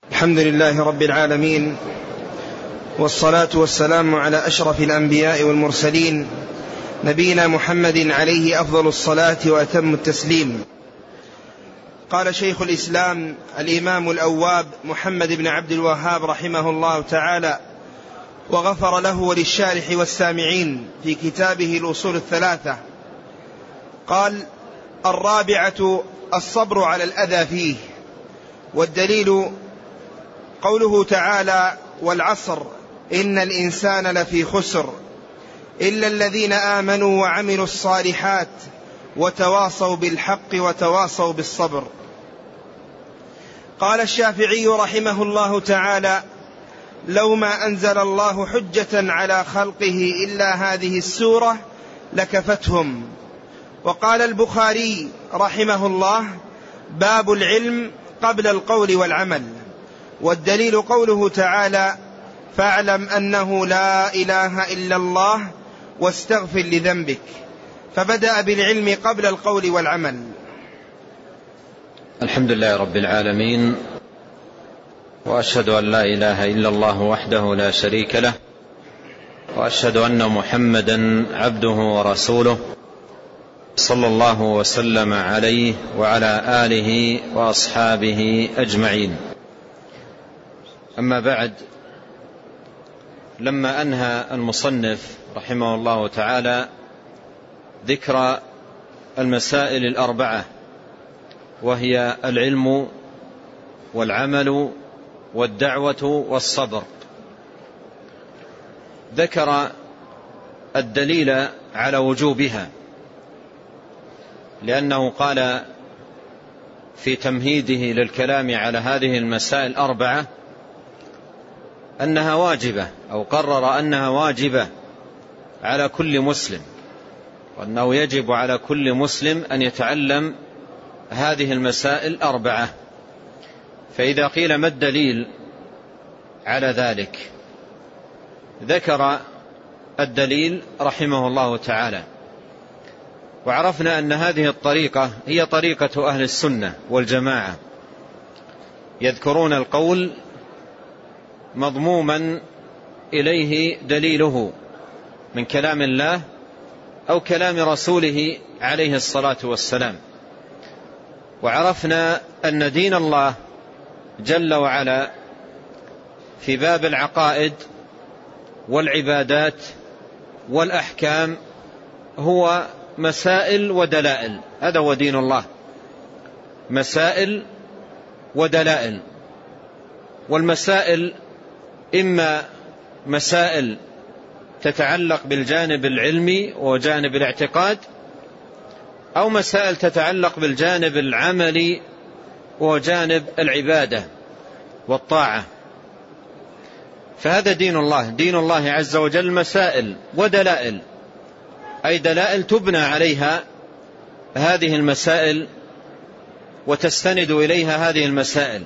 الحمد لله رب العالمين، والصلاة والسلام على أشرف الأنبياء والمرسلين، نبينا محمد عليه أفضل الصلاة وأتم التسليم. قال شيخ الإسلام الإمام الأواب محمد بن عبد الوهاب رحمه الله تعالى، وغفر له وللشارح والسامعين، في كتابه الأصول الثلاثة، قال: الرابعة الصبر على الأذى فيه. والدليل قوله تعالى: والعصر إن الإنسان لفي خسر إلا الذين آمنوا وعملوا الصالحات وتواصوا بالحق وتواصوا بالصبر. قال الشافعي رحمه الله تعالى: لو ما أنزل الله حجة على خلقه إلا هذه السورة لكفتهم. وقال البخاري رحمه الله: باب العلم قبل القول والعمل. والدليل قوله تعالى: فاعلم أنه لا إله إلا الله واستغفر لذنبك، فبدأ بالعلم قبل القول والعمل. الحمد لله رب العالمين، وأشهد أن لا إله إلا الله وحده لا شريك له، وأشهد أن محمدا عبده ورسوله، صلى الله وسلم عليه وعلى آله وأصحابه أجمعين. أما بعد، لما أنهى المصنف رحمه الله تعالى ذكر المسائل الأربعة، وهي العلم والعمل والدعوة والصبر، ذكر الدليل على وجوبها، لأنه قال في تمهيده للكلام على هذه المسائل الأربعة أنها واجبة، أو قرر أنها واجبة على كل مسلم، وأنه يجب على كل مسلم أن يتعلم هذه المسائل الأربعة. فإذا قيل ما الدليل على ذلك، ذكر الدليل رحمه الله تعالى. وعرفنا أن هذه الطريقة هي طريقة أهل السنة والجماعة، يذكرون القول مضموما إليه دليله من كلام الله أو كلام رسوله عليه الصلاة والسلام. وعرفنا أن دين الله جل وعلا في باب العقائد والعبادات والأحكام هو مسائل ودلائل. هذا هو دين الله، مسائل ودلائل. والمسائل إما مسائل تتعلق بالجانب العلمي وجانب الاعتقاد، أو مسائل تتعلق بالجانب العملي وجانب العبادة والطاعة. فهذا دين الله، دين الله عز وجل مسائل ودلائل، أي دلائل تبنى عليها هذه المسائل وتستند إليها هذه المسائل.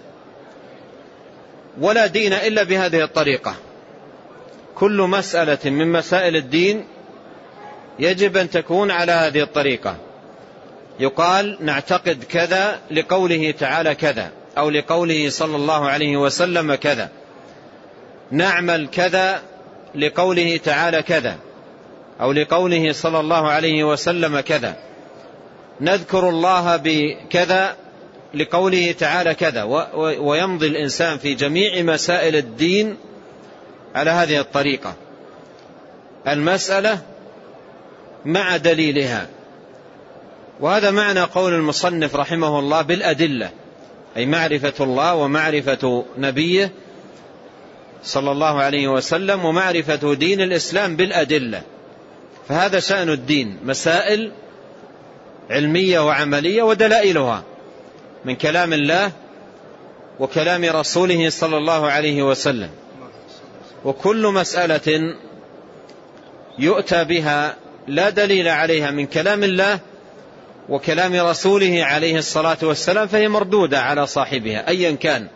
ولا دين إلا بهذه الطريقة. كل مسألة من مسائل الدين يجب أن تكون على هذه الطريقة. يقال نعتقد كذا لقوله تعالى كذا، أو لقوله صلى الله عليه وسلم كذا. نعمل كذا لقوله تعالى كذا، أو لقوله صلى الله عليه وسلم كذا. نذكر الله بكذا لقوله تعالى كذا. ويمضي الإنسان في جميع مسائل الدين على هذه الطريقة، المسألة مع دليلها. وهذا معنى قول المصنف رحمه الله بالأدلة، أي معرفة الله ومعرفة نبيه صلى الله عليه وسلم ومعرفة دين الإسلام بالأدلة. فهذا شأن الدين، مسائل علمية وعملية ودلائلها من كلام الله وكلام رسوله صلى الله عليه وسلم. وكل مسألة يؤتى بها لا دليل عليها من كلام الله وكلام رسوله عليه الصلاة والسلام فهي مردودة على صاحبها أيا كان.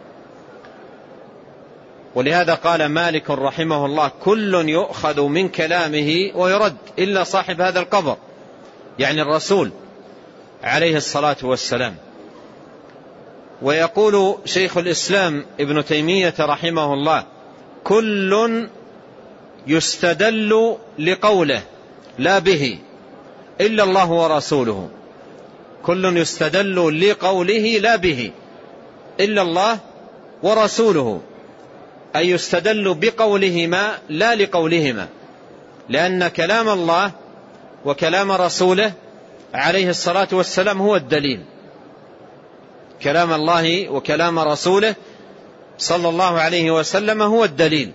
ولهذا قال مالك رحمه الله: كل يؤخذ من كلامه ويرد إلا صاحب هذا القبر، يعني الرسول عليه الصلاة والسلام. ويقول شيخ الإسلام ابن تيمية رحمه الله: كل يستدل لقوله لا به إلا الله ورسوله. كل يستدل لقوله لا به إلا الله ورسوله، أي يستدل بقولهما لا لقولهما، لأن كلام الله وكلام رسوله عليه الصلاة والسلام هو الدليل. كلام الله وكلام رسوله صلى الله عليه وسلم هو الدليل،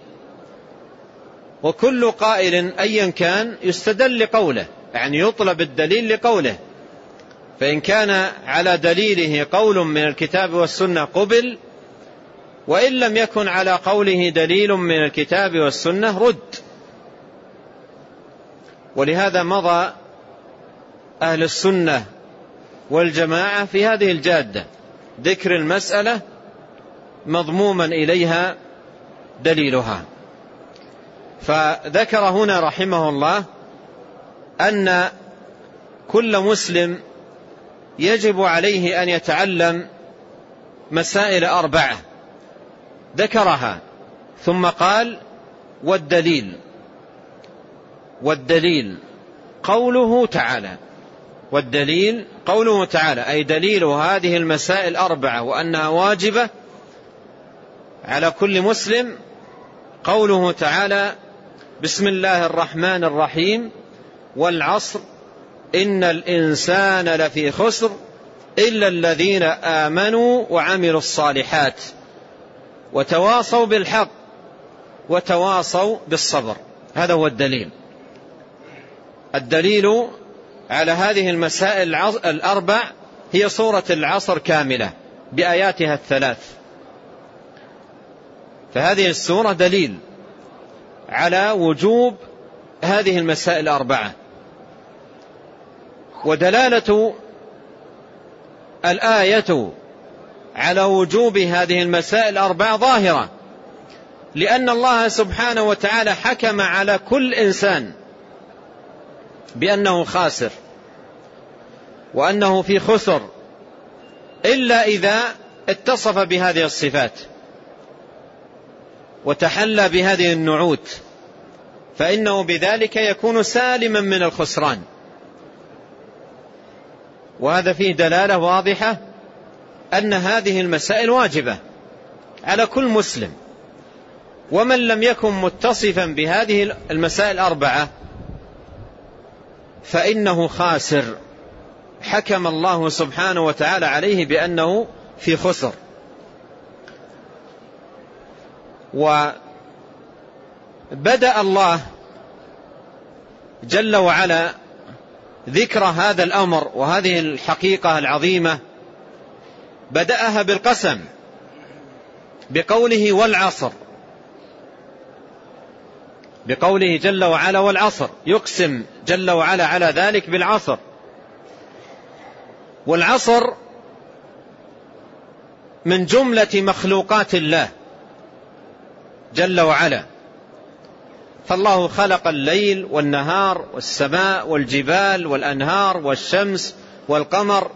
وكل قائل أيا كان يستدل لقوله، يعني يطلب الدليل لقوله، فإن كان على دليله قول من الكتاب والسنة قبل، وإن لم يكن على قوله دليل من الكتاب والسنة رد. ولهذا مضى أهل السنة والجماعة في هذه الجادة، ذكر المسألة مضموما إليها دليلها. فذكر هنا رحمه الله أن كل مسلم يجب عليه أن يتعلم مسائل 4، ذكرها ثم قال: والدليل قوله تعالى. والدليل قوله تعالى، أي دليل هذه المسائل 4 وأنها واجبة على كل مسلم قوله تعالى: بسم الله الرحمن الرحيم، والعصر إن الإنسان لفي خسر إلا الذين آمنوا وعملوا الصالحات وتواصوا بالحق وتواصوا بالصبر. هذا هو الدليل. الدليل على هذه المسائل 4 هي سورة العصر كاملة بآياتها 3. فهذه السورة دليل على وجوب هذه المسائل 4. ودلالة الآية على وجوب هذه المسائل 4 ظاهرة، لأن الله سبحانه وتعالى حكم على كل إنسان بأنه خاسر وأنه في خسر إلا إذا اتصف بهذه الصفات وتحلى بهذه النعوت، فإنه بذلك يكون سالما من الخسران. وهذا فيه دلالة واضحة أن هذه المسائل واجبة على كل مسلم، ومن لم يكن متصفا بهذه المسائل 4 فإنه خاسر، حكم الله سبحانه وتعالى عليه بأنه في خسر. وبدأ الله جل وعلا ذكر هذا الأمر وهذه الحقيقة العظيمة، بدأها بالقسم بقوله والعصر، بقوله جل وعلا والعصر، يقسم جل وعلا على ذلك بالعصر. والعصر من جملة مخلوقات الله جل وعلا، فالله خلق الليل والنهار والسماء والجبال والأنهار والشمس والقمر،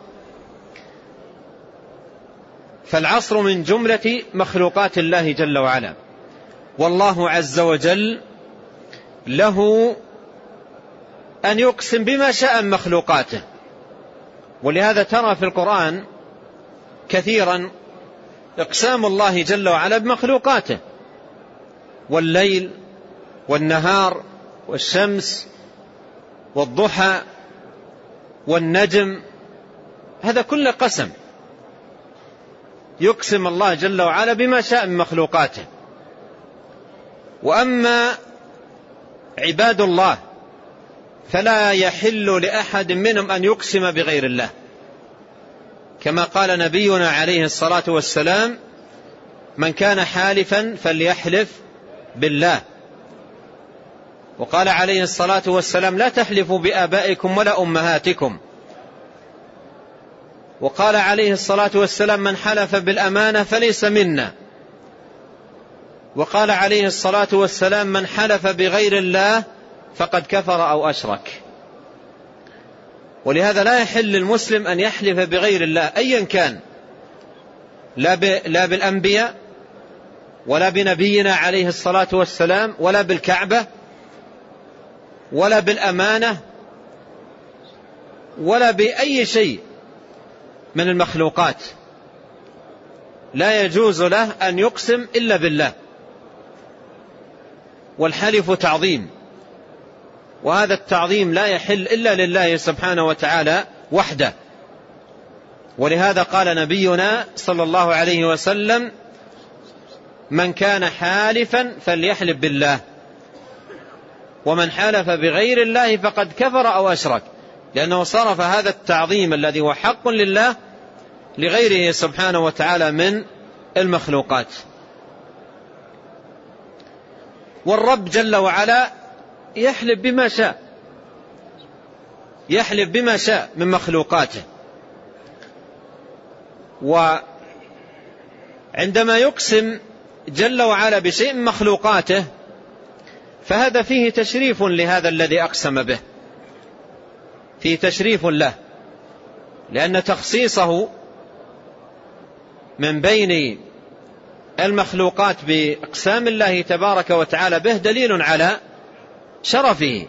فالعصر من جملة مخلوقات الله جل وعلا. والله عز وجل له أن يقسم بما شاء من مخلوقاته، ولهذا ترى في القرآن كثيرا إقسام الله جل وعلا بمخلوقاته، والليل والنهار والشمس والضحى والنجم، هذا كله قسم، يقسم الله جل وعلا بما شاء من مخلوقاته. وأما عباد الله فلا يحل لأحد منهم أن يقسم بغير الله، كما قال نبينا عليه الصلاة والسلام: من كان حالفا فليحلف بالله. وقال عليه الصلاة والسلام: لا تحلفوا بآبائكم ولا أمهاتكم. وقال عليه الصلاة والسلام: من حلف بالأمانة فليس منا. وقال عليه الصلاة والسلام: من حلف بغير الله فقد كفر أو أشرك. ولهذا لا يحل للمسلم أن يحلف بغير الله أيا كان، لا بالأنبياء ولا بنبينا عليه الصلاة والسلام ولا بالكعبة ولا بالأمانة ولا بأي شيء من المخلوقات. لا يجوز له أن يقسم إلا بالله، والحلف تعظيم، وهذا التعظيم لا يحل إلا لله سبحانه وتعالى وحده. ولهذا قال نبينا صلى الله عليه وسلم: من كان حالفا فليحلف بالله، ومن حلف بغير الله فقد كفر أو أشرك، لأنه صرف هذا التعظيم الذي هو حق لله لغيره سبحانه وتعالى من المخلوقات. والرب جل وعلا يحلف بما شاء، يحلف بما شاء من مخلوقاته. وعندما يقسم جل وعلا بشيء من مخلوقاته فهذا فيه تشريف لهذا الذي أقسم به، فيه تشريف له، لأن تخصيصه من بين المخلوقات بإقسام الله تبارك وتعالى به دليل على شرفه.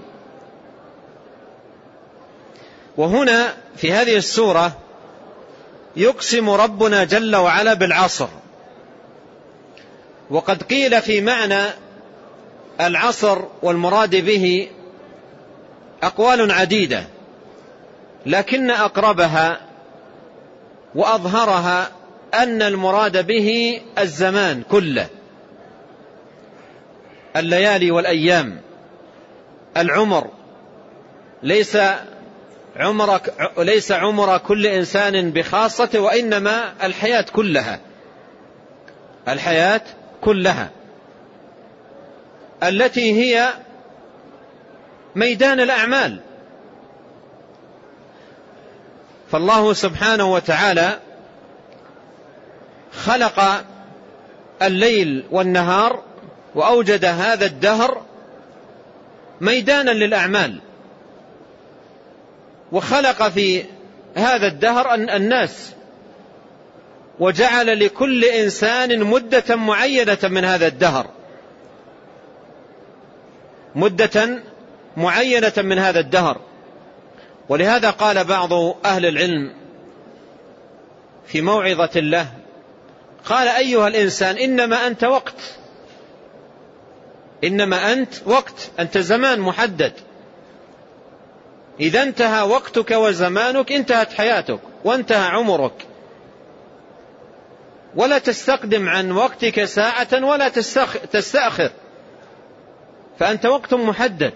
وهنا في هذه السورة يقسم ربنا جل وعلا بالعصر، وقد قيل في معنى العصر والمراد به أقوال عديدة، لكن أقربها وأظهرها أن المراد به الزمان كله، الليالي والأيام، العمر، ليس عمر كل إنسان بخاصته، وإنما الحياة كلها، الحياة كلها التي هي ميدان الأعمال. فالله سبحانه وتعالى خلق الليل والنهار وأوجد هذا الدهر ميدانا للأعمال، وخلق في هذا الدهر الناس، وجعل لكل إنسان مدة معينة من هذا الدهر، مدة معينة من هذا الدهر. ولهذا قال بعض أهل العلم في موعظة له، قال: أيها الإنسان إنما أنت وقت، إنما أنت وقت، أنت زمان محدد، إذا انتهى وقتك وزمانك انتهت حياتك وانتهى عمرك، ولا تستقدم عن وقتك ساعة ولا تستأخر، فأنت وقت محدد.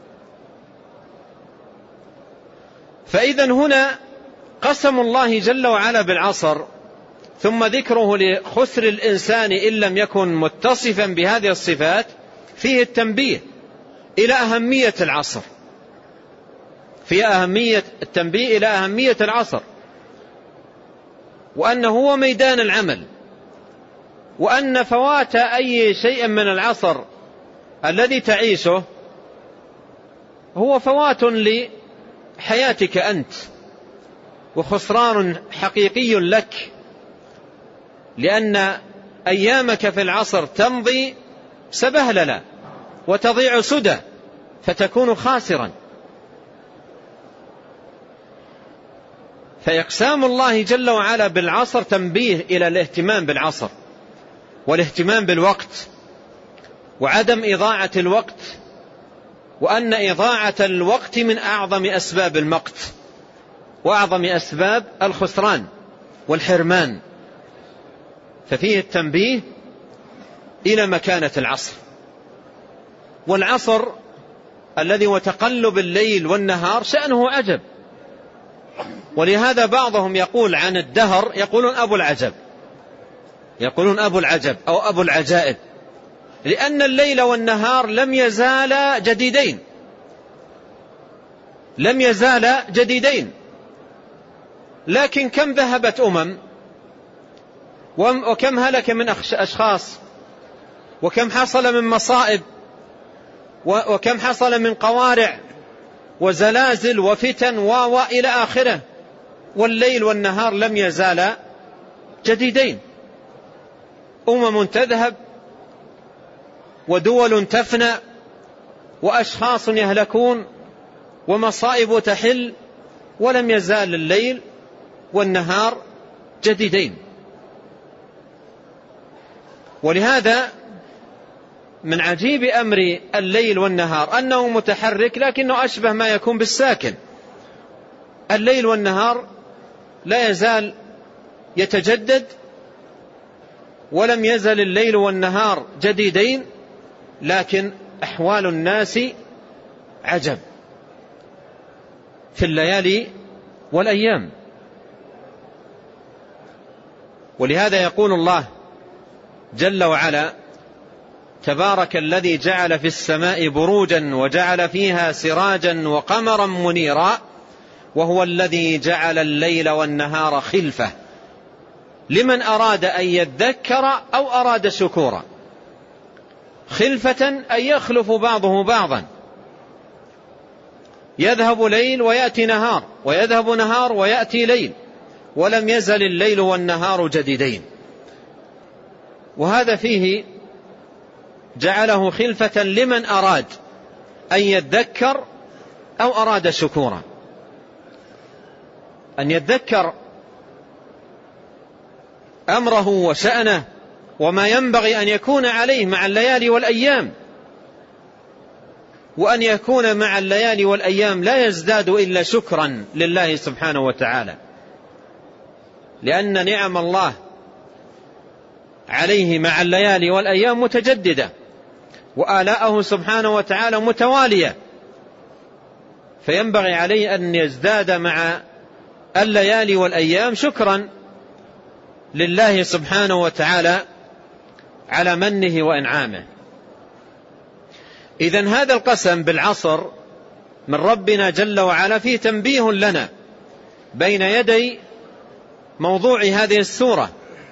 فإذا هنا قسم الله جل وعلا بالعصر، ثم ذكره لخسر الإنسان إن لم يكن متصفا بهذه الصفات، فيه التنبيه إلى أهمية العصر، في أهمية التنبيه إلى أهمية العصر، وأنه هو ميدان العمل، وأن فوات أي شيء من العصر الذي تعيشه هو فوات لحياتك أنت، وخسران حقيقي لك، لأن أيامك في العصر تمضي سبهللا وتضيع سدى، فتكون خاسرا. فإقسام الله جل وعلا بالعصر تنبيه إلى الاهتمام بالعصر والاهتمام بالوقت وعدم إضاعة الوقت، وأن إضاعة الوقت من أعظم أسباب المقت وأعظم أسباب الخسران والحرمان. ففيه التنبيه إلى مكانة العصر. والعصر الذي هو تقلب الليل والنهار شأنه عجب، ولهذا بعضهم يقول عن الدهر، يقولون أبو العجب، يقولون أبو العجب أو أبو العجائب، لأن الليل والنهار لم يزالا جديدين، لم يزالا جديدين. لكن كم ذهبت وكم هلك من أشخاص، وكم حصل من مصائب، وكم حصل من قوارع وزلازل وفتن وإلى آخره، والليل والنهار لم يزالا جديدين. تذهب ودول تفنى وأشخاص يهلكون ومصائب تحل، ولم يزال الليل والنهار جديدين. ولهذا من عجيب أمر الليل والنهار أنه متحرك لكنه أشبه ما يكون بالساكن. الليل والنهار لا يزال يتجدد، ولم يزل الليل والنهار جديدين، لكن أحوال الناس عجب في الليالي والأيام. ولهذا يقول الله جل وعلا: تبارك الذي جعل في السماء بروجا وجعل فيها سراجا وقمرا منيرا وهو الذي جعل الليل والنهار خلفة لمن أراد أن يذكر أو أراد شكورا. خلفة أن يخلف بعضه بعضا، يذهب ليل ويأتي نهار، ويذهب نهار ويأتي ليل، ولم يزل الليل والنهار جديدين. وهذا فيه جعله خلفة لمن أراد أن يذكر أو أراد شكورا. أن يذكر أمره وشأنه وما ينبغي أن يكون عليه مع الليالي والأيام، وأن يكون مع الليالي والأيام لا يزداد إلا شكرا لله سبحانه وتعالى، لأن نعم الله عليه مع الليالي والأيام متجددة، وآلاءه سبحانه وتعالى متوالية، فينبغي عليه أن يزداد مع الليالي والأيام شكرا لله سبحانه وتعالى على منه وإنعامه. إذن هذا القسم بالعصر من ربنا جل وعلا فيه تنبيه لنا بين يدي موضوع هذه السورة،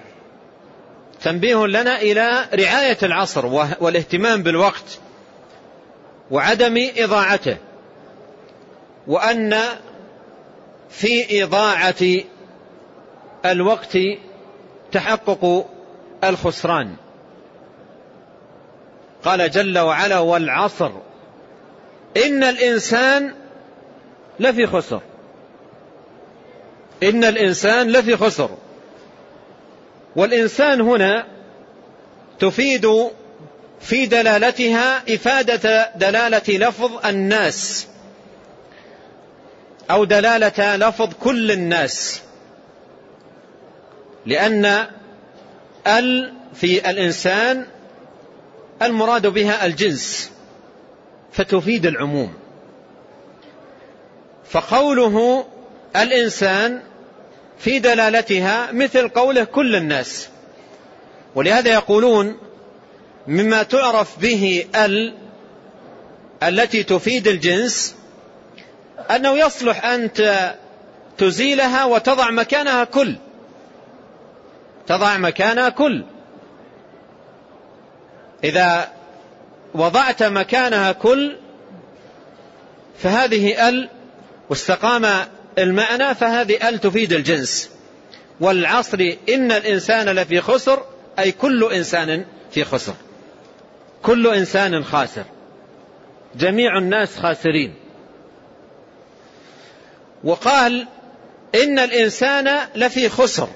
تنبيه لنا إلى رعاية العصر والاهتمام بالوقت وعدم إضاعته، وأن في إضاعة الوقت تحقق الخسران. قال جل وعلا: والعصر إن الإنسان لفي خسر. إن الإنسان لفي خسر. والإنسان هنا تفيد في دلالتها إفادة دلالة لفظ الناس أو دلالة لفظ كل الناس، لأن في الإنسان المراد بها الجنس فتفيد العموم. فقوله الإنسان في دلالتها مثل قوله كل الناس. ولهذا يقولون مما تعرف به التي تفيد الجنس أنه يصلح أن تزيلها وتضع مكانها كل، تضع مكانها كل. إذا وضعت مكانها كل فهذه واستقام المعنى، فهذه تفيد الجنس. والعصر إن الإنسان لفي خسر، أي كل إنسان في خسر، كل إنسان خاسر، جميع الناس خاسرين. وقال إن الإنسان لفي خسر،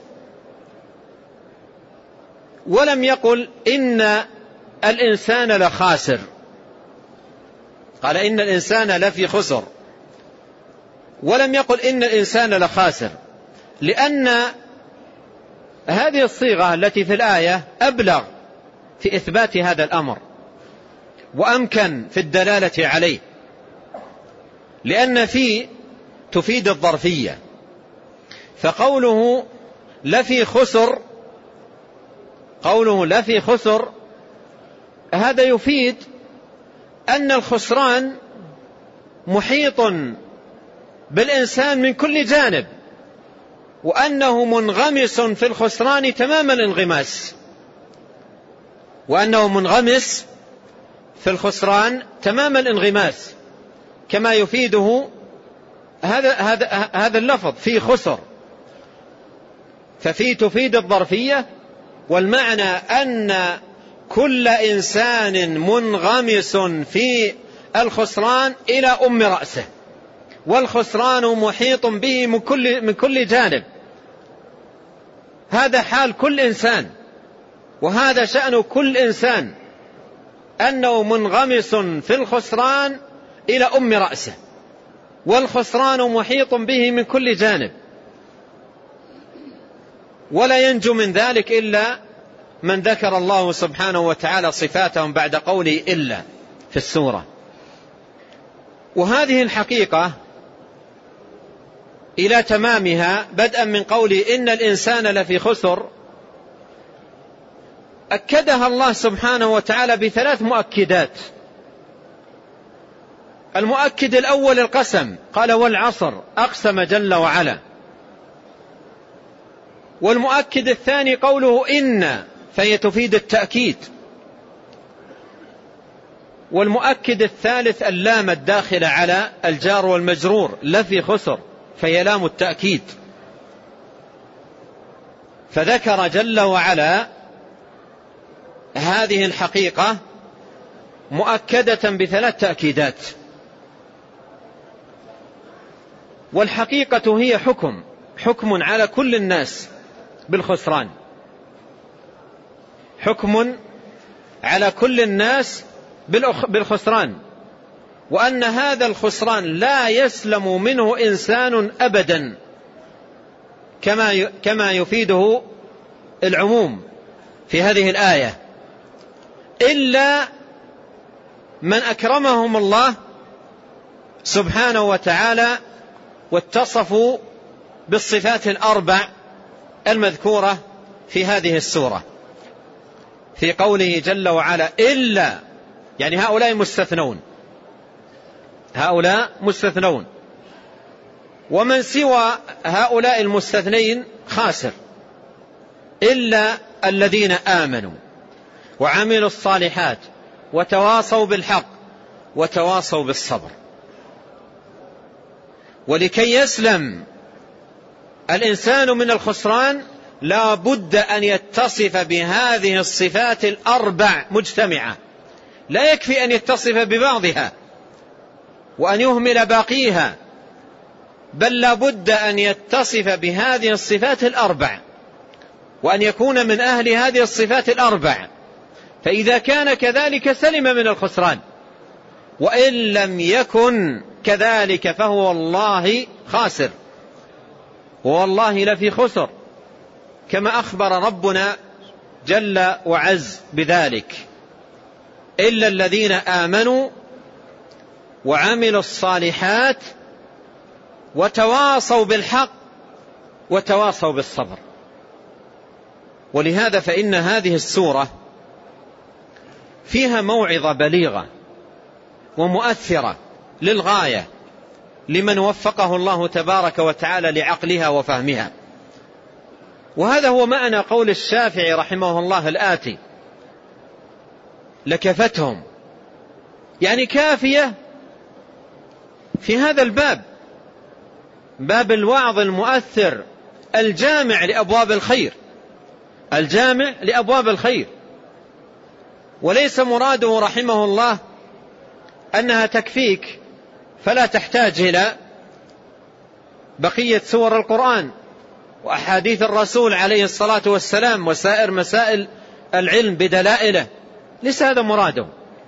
ولم يقل إن الإنسان لخاسر، قال إن الإنسان لفي خسر ولم يقل إن الإنسان لخاسر، لأن هذه الصيغة التي في الآية أبلغ في إثبات هذا الأمر وأمكن في الدلالة عليه، لأن في تفيد الظرفية. فقوله لفي خسر، قوله لفي خسر هذا يفيد أن الخسران محيط بالإنسان من كل جانب، وأنه منغمس في الخسران تمام الانغماس، وأنه منغمس في الخسران تمام الانغماس، كما يفيده هذا اللفظ في خسر. ففي تفيد الظرفية والمعنى أن كل إنسان منغمس في الخسران إلى أم رأسه، والخسران محيط به من كل جانب. هذا حال كل إنسان، وهذا شأن كل إنسان، أنه منغمس في الخسران إلى أم رأسه، والخسران محيط به من كل جانب، ولا ينجو من ذلك إلا من ذكر الله سبحانه وتعالى صفاتهم بعد قوله إلا في السورة. وهذه الحقيقة إلى تمامها بدءا من قوله إن الإنسان لفي خسر أكدها الله سبحانه وتعالى بثلاث مؤكدات. المؤكد الأول القسم، قال والعصر، أقسم جل وعلا. والمؤكد الثاني قوله إن، فهي تفيد التأكيد. والمؤكد الثالث اللام الداخلة على الجار والمجرور، لفي خسر، فهي لام التأكيد. فذكر جل وعلا هذه الحقيقة مؤكدة بثلاث تأكيدات. والحقيقة هي حكم على كل الناس بالخسران، حكم على كل الناس بالخسران، وأن هذا الخسران لا يسلم منه إنسان أبدا، كما يفيده العموم في هذه الآية، إلا من أكرمهم الله سبحانه وتعالى واتصفوا بالصفات الأربع المذكورة في هذه السورة، في قوله جل وعلا إلا، يعني هؤلاء مستثنون، ومن سوى هؤلاء المستثنين خاسر، إلا الذين آمنوا وعملوا الصالحات وتواصوا بالحق وتواصوا بالصبر. ولكي يسلم الإنسان من الخسران لا بد أن يتصف بهذه الصفات الأربع مجتمعة، لا يكفي أن يتصف ببعضها وأن يهمل باقيها، بل لا بد أن يتصف بهذه الصفات الأربع، وأن يكون من أهل هذه الصفات الأربع. فإذا كان كذلك سلم من الخسران، وإن لم يكن كذلك فهو والله خاسر، والله لفي خسر، كما أخبر ربنا جل وعز بذلك، إلا الذين آمنوا وعملوا الصالحات وتواصوا بالحق وتواصوا بالصبر. ولهذا فإن هذه السورة فيها موعظة بليغة ومؤثرة للغاية لمن وفقه الله تبارك وتعالى لعقلها وفهمها. وهذا هو معنى قول الشافعي رحمه الله الآتي: لكفتهم، يعني كافية في هذا الباب، باب الوعظ المؤثر الجامع لأبواب الخير، الجامع لأبواب الخير. وليس مراده رحمه الله أنها تكفيك فلا تحتاج إلى بقية سور القرآن وأحاديث الرسول عليه الصلاة والسلام وسائر مسائل العلم بدلائله، ليس هذا مراده،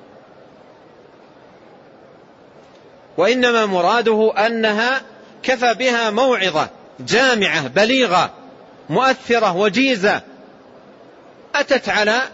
وإنما مراده أنها كفى بها موعظة جامعة بليغة مؤثرة وجيزة أتت على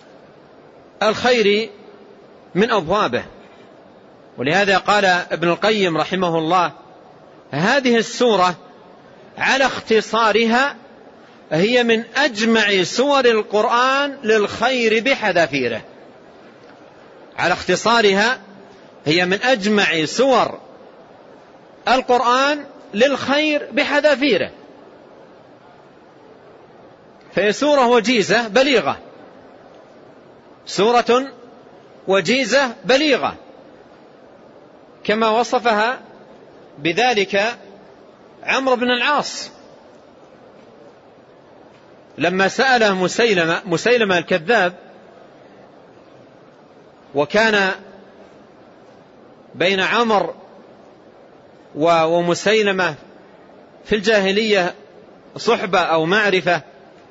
الخير من أبوابه. ولهذا قال ابن القيم رحمه الله: هذه السورة على اختصارها هي من أجمع سور القرآن للخير بحذافيره. على اختصارها هي من أجمع سور القرآن للخير بحذافيره، فهي سورة وجيزة بليغة، سورة وجيزة بليغة، كما وصفها بذلك عمرو بن العاص لما سأله مسيلمة الكذاب، وكان بين عمر ومسيلمة في الجاهلية صحبة أو معرفة،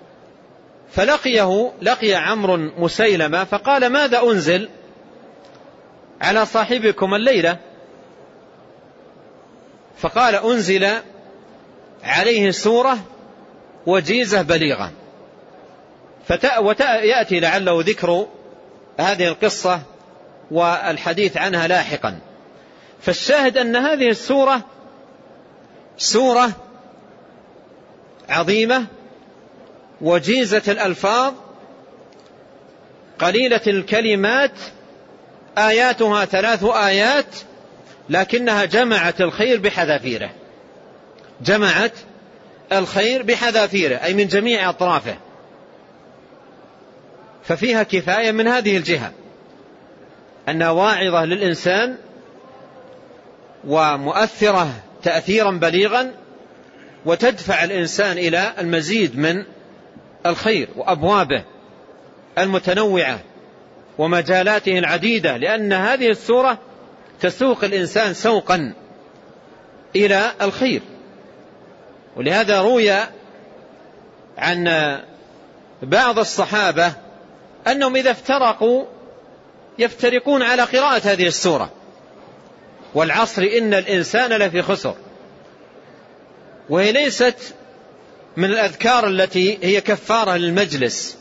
لقي عمرو مسيلمة فقال: ماذا أنزل على صاحبكم الليلة؟ فقال: أنزل عليه سورة وجيزة بليغة. ويأتي لعله ذكر هذه القصة والحديث عنها لاحقا. فالشاهد أن هذه السورة سورة عظيمة وجيزة الألفاظ قليلة الكلمات، آياتها 3 آيات، لكنها جمعت الخير بحذافيره، جمعت الخير بحذافيره أي من جميع أطرافه. ففيها كفاية من هذه الجهة أنها واعظة للإنسان ومؤثرة تأثيرا بليغا، وتدفع الإنسان إلى المزيد من الخير وأبوابه المتنوعة ومجالاته العديدة، لأن هذه السورة تسوق الإنسان سوقا إلى الخير. ولهذا روي عن بعض الصحابة أنهم إذا افترقوا يفترقون على قراءة هذه السورة: والعصر إن الإنسان لفي خسر. وهي ليست من الأذكار التي هي كفارة للمجلس،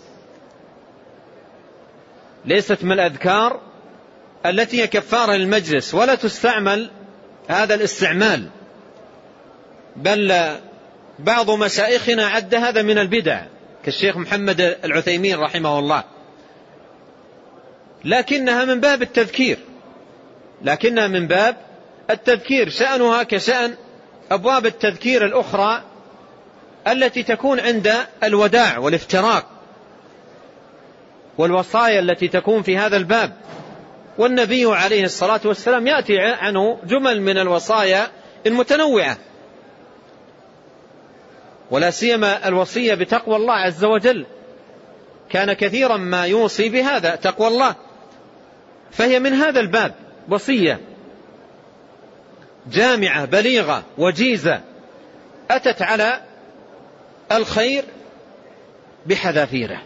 ليست من الأذكار التي هي كفارة للمجلس، ولا تستعمل هذا الاستعمال، بل بعض مشايخنا عد هذا من البدع كالشيخ محمد العثيمين رحمه الله، لكنها من باب التذكير، شأنها كشأن أبواب التذكير الأخرى التي تكون عند الوداع والافتراق والوصايا التي تكون في هذا الباب. والنبي عليه الصلاة والسلام يأتي عنه جمل من الوصايا المتنوعة، ولا سيما الوصية بتقوى الله عز وجل، كان كثيرا ما يوصي بهذا تقوى الله. فهي من هذا الباب وصية جامعة بليغة وجيزة، أتت على الخير بحذافيره.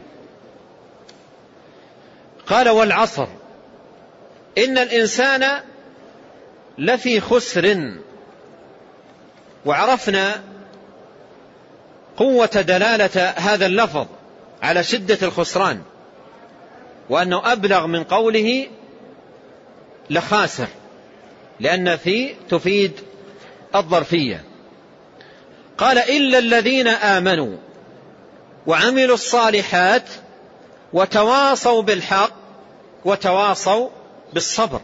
قال: والعصر إن الإنسان لفي خسر. وعرفنا قوة دلالة هذا اللفظ على شدة الخسران، وأنه أبلغ من قوله لخاسر، لأن في تفيد الظرفية. قال: إلا الذين آمنوا وعملوا الصالحات وتواصوا بالحق وتواصوا بالصبر.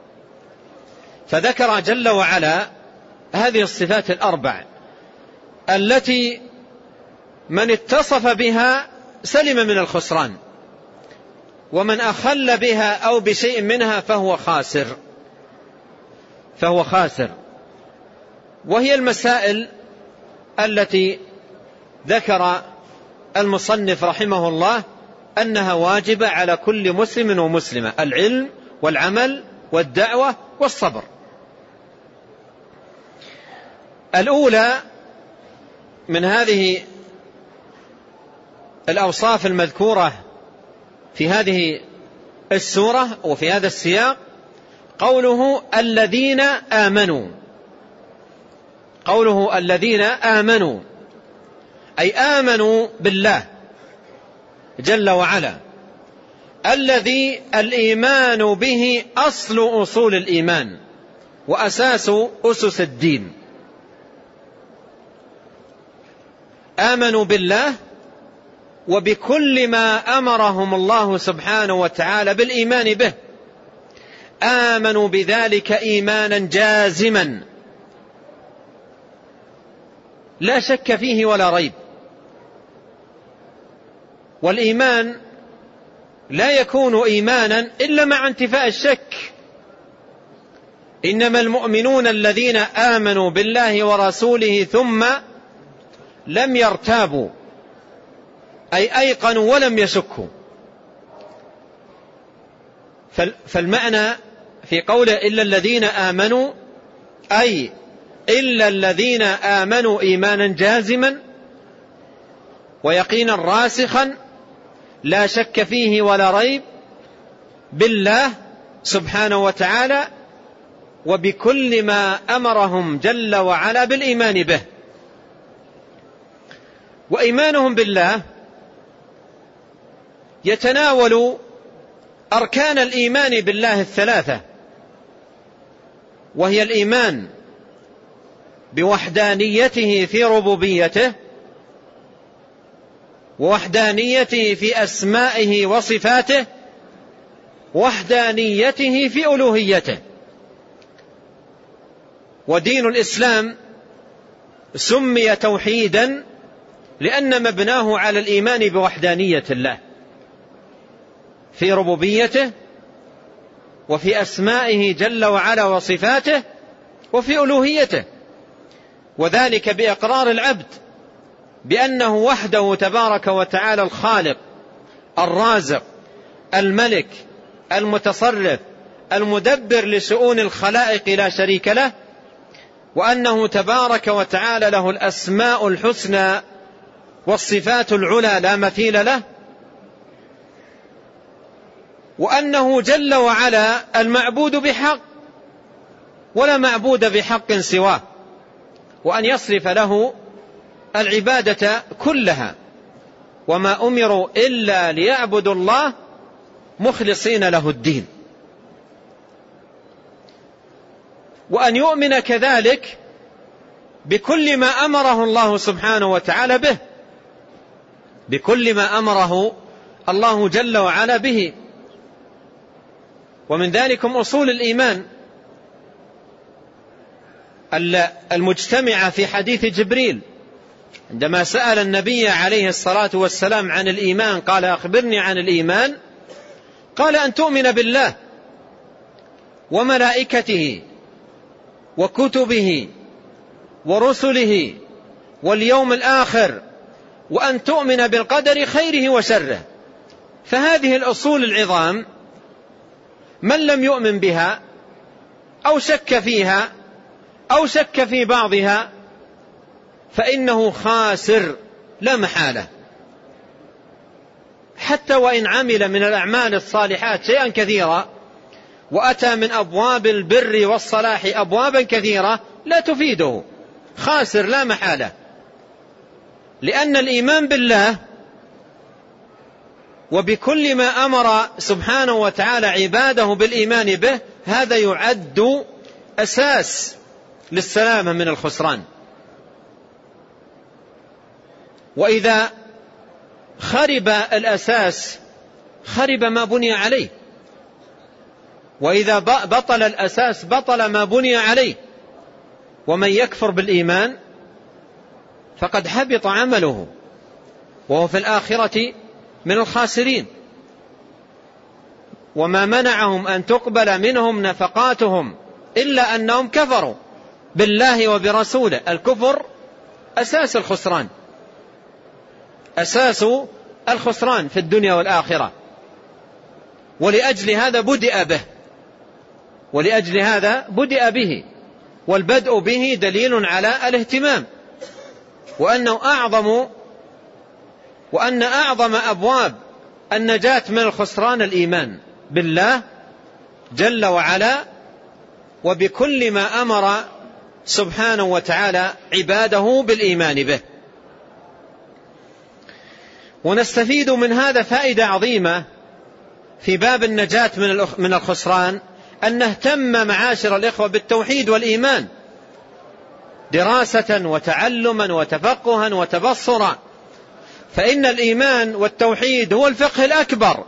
فذكر جل وعلا هذه الصفات الأربع التي من اتصف بها سلم من الخسران، ومن أخل بها أو بشيء منها فهو خاسر. وهي المسائل التي ذكر المصنف رحمه الله أنها واجبة على كل مسلم ومسلمة: العلم والعمل والدعوة والصبر. الأولى من هذه الأوصاف المذكورة في هذه السورة وفي هذا السياق قوله الذين آمنوا، أي آمنوا بالله جل وعلا، الذي الإيمان به أصل أصول الإيمان وأساس أسس الدين. آمنوا بالله وبكل ما أمرهم الله سبحانه وتعالى بالإيمان به، آمنوا بذلك إيمانا جازما لا شك فيه ولا ريب. والإيمان لا يكون إيمانا إلا مع انتفاء الشك. إنما المؤمنون الذين آمنوا بالله ورسوله ثم لم يرتابوا أي أيقنوا ولم يشكوا. فالمعنى في قوله إلا الذين آمنوا أي إلا الذين آمنوا إيمانا جازما ويقينا راسخا لا شك فيه ولا ريب بالله سبحانه وتعالى وبكل ما أمرهم جل وعلا بالإيمان به. وإيمانهم بالله يتناول أركان الإيمان بالله الثلاثة، وهي الإيمان بوحدانيته في ربوبيته، ووحدانيته في أسمائه وصفاته، ووحدانيته في ألوهيته. ودين الإسلام سمي توحيدا لأن مبناه على الإيمان بوحدانية الله في ربوبيته وفي أسمائه جل وعلا وصفاته وفي ألوهيته، وذلك بإقرار العبد بأنه وحده تبارك وتعالى الخالق الرازق الملك المتصرف المدبر لشؤون الخلائق لا شريك له، وأنه تبارك وتعالى له الأسماء الحسنى والصفات العلى لا مثيل له، وأنه جل وعلا المعبود بحق ولا معبود بحق سواه، وأن يصرف له العبادة كلها، وما أمروا إلا ليعبدوا الله مخلصين له الدين. وأن يؤمن كذلك بكل ما أمره الله سبحانه وتعالى به، بكل ما أمره الله جل وعلا به. ومن ذلكم أصول الإيمان المجتمعة في حديث جبريل عندما سأل النبي عليه الصلاة والسلام عن الإيمان قال أخبرني عن الإيمان، قال أن تؤمن بالله وملائكته وكتبه ورسله واليوم الآخر وأن تؤمن بالقدر خيره وشره. فهذه الأصول العظام من لم يؤمن بها أو شك فيها أو شك في بعضها فإنه خاسر لا محالة، حتى وإن عمل من الأعمال الصالحات شيئا كثيرا وأتى من أبواب البر والصلاح أبوابا كثيرة لا تفيده، خاسر لا محالة. لأن الإيمان بالله وبكل ما أمر سبحانه وتعالى عباده بالإيمان به هذا يعد أساس للسلامة من الخسران. وإذا خرب الأساس خرب ما بني عليه، وإذا بطل الأساس بطل ما بني عليه. ومن يكفر بالإيمان فقد حبط عمله وهو في الآخرة من الخاسرين. وما منعهم أن تقبل منهم نفقاتهم إلا أنهم كفروا بالله وبرسوله. الكفر أساس الخسران، أساس الخسران في الدنيا والآخرة. ولأجل هذا بدأ به، ولأجل هذا بدأ به، والبدء به دليل على الاهتمام، وأن أعظم أبواب النجاة من الخسران الإيمان بالله جل وعلا وبكل ما أمر سبحانه وتعالى عباده بالإيمان به. ونستفيد من هذا فائدة عظيمة في باب النجاة من الخسران، أن نهتم معاشر الإخوة بالتوحيد والإيمان دراسة وتعلما وتفقها وتبصرا، فإن الإيمان والتوحيد هو الفقه الأكبر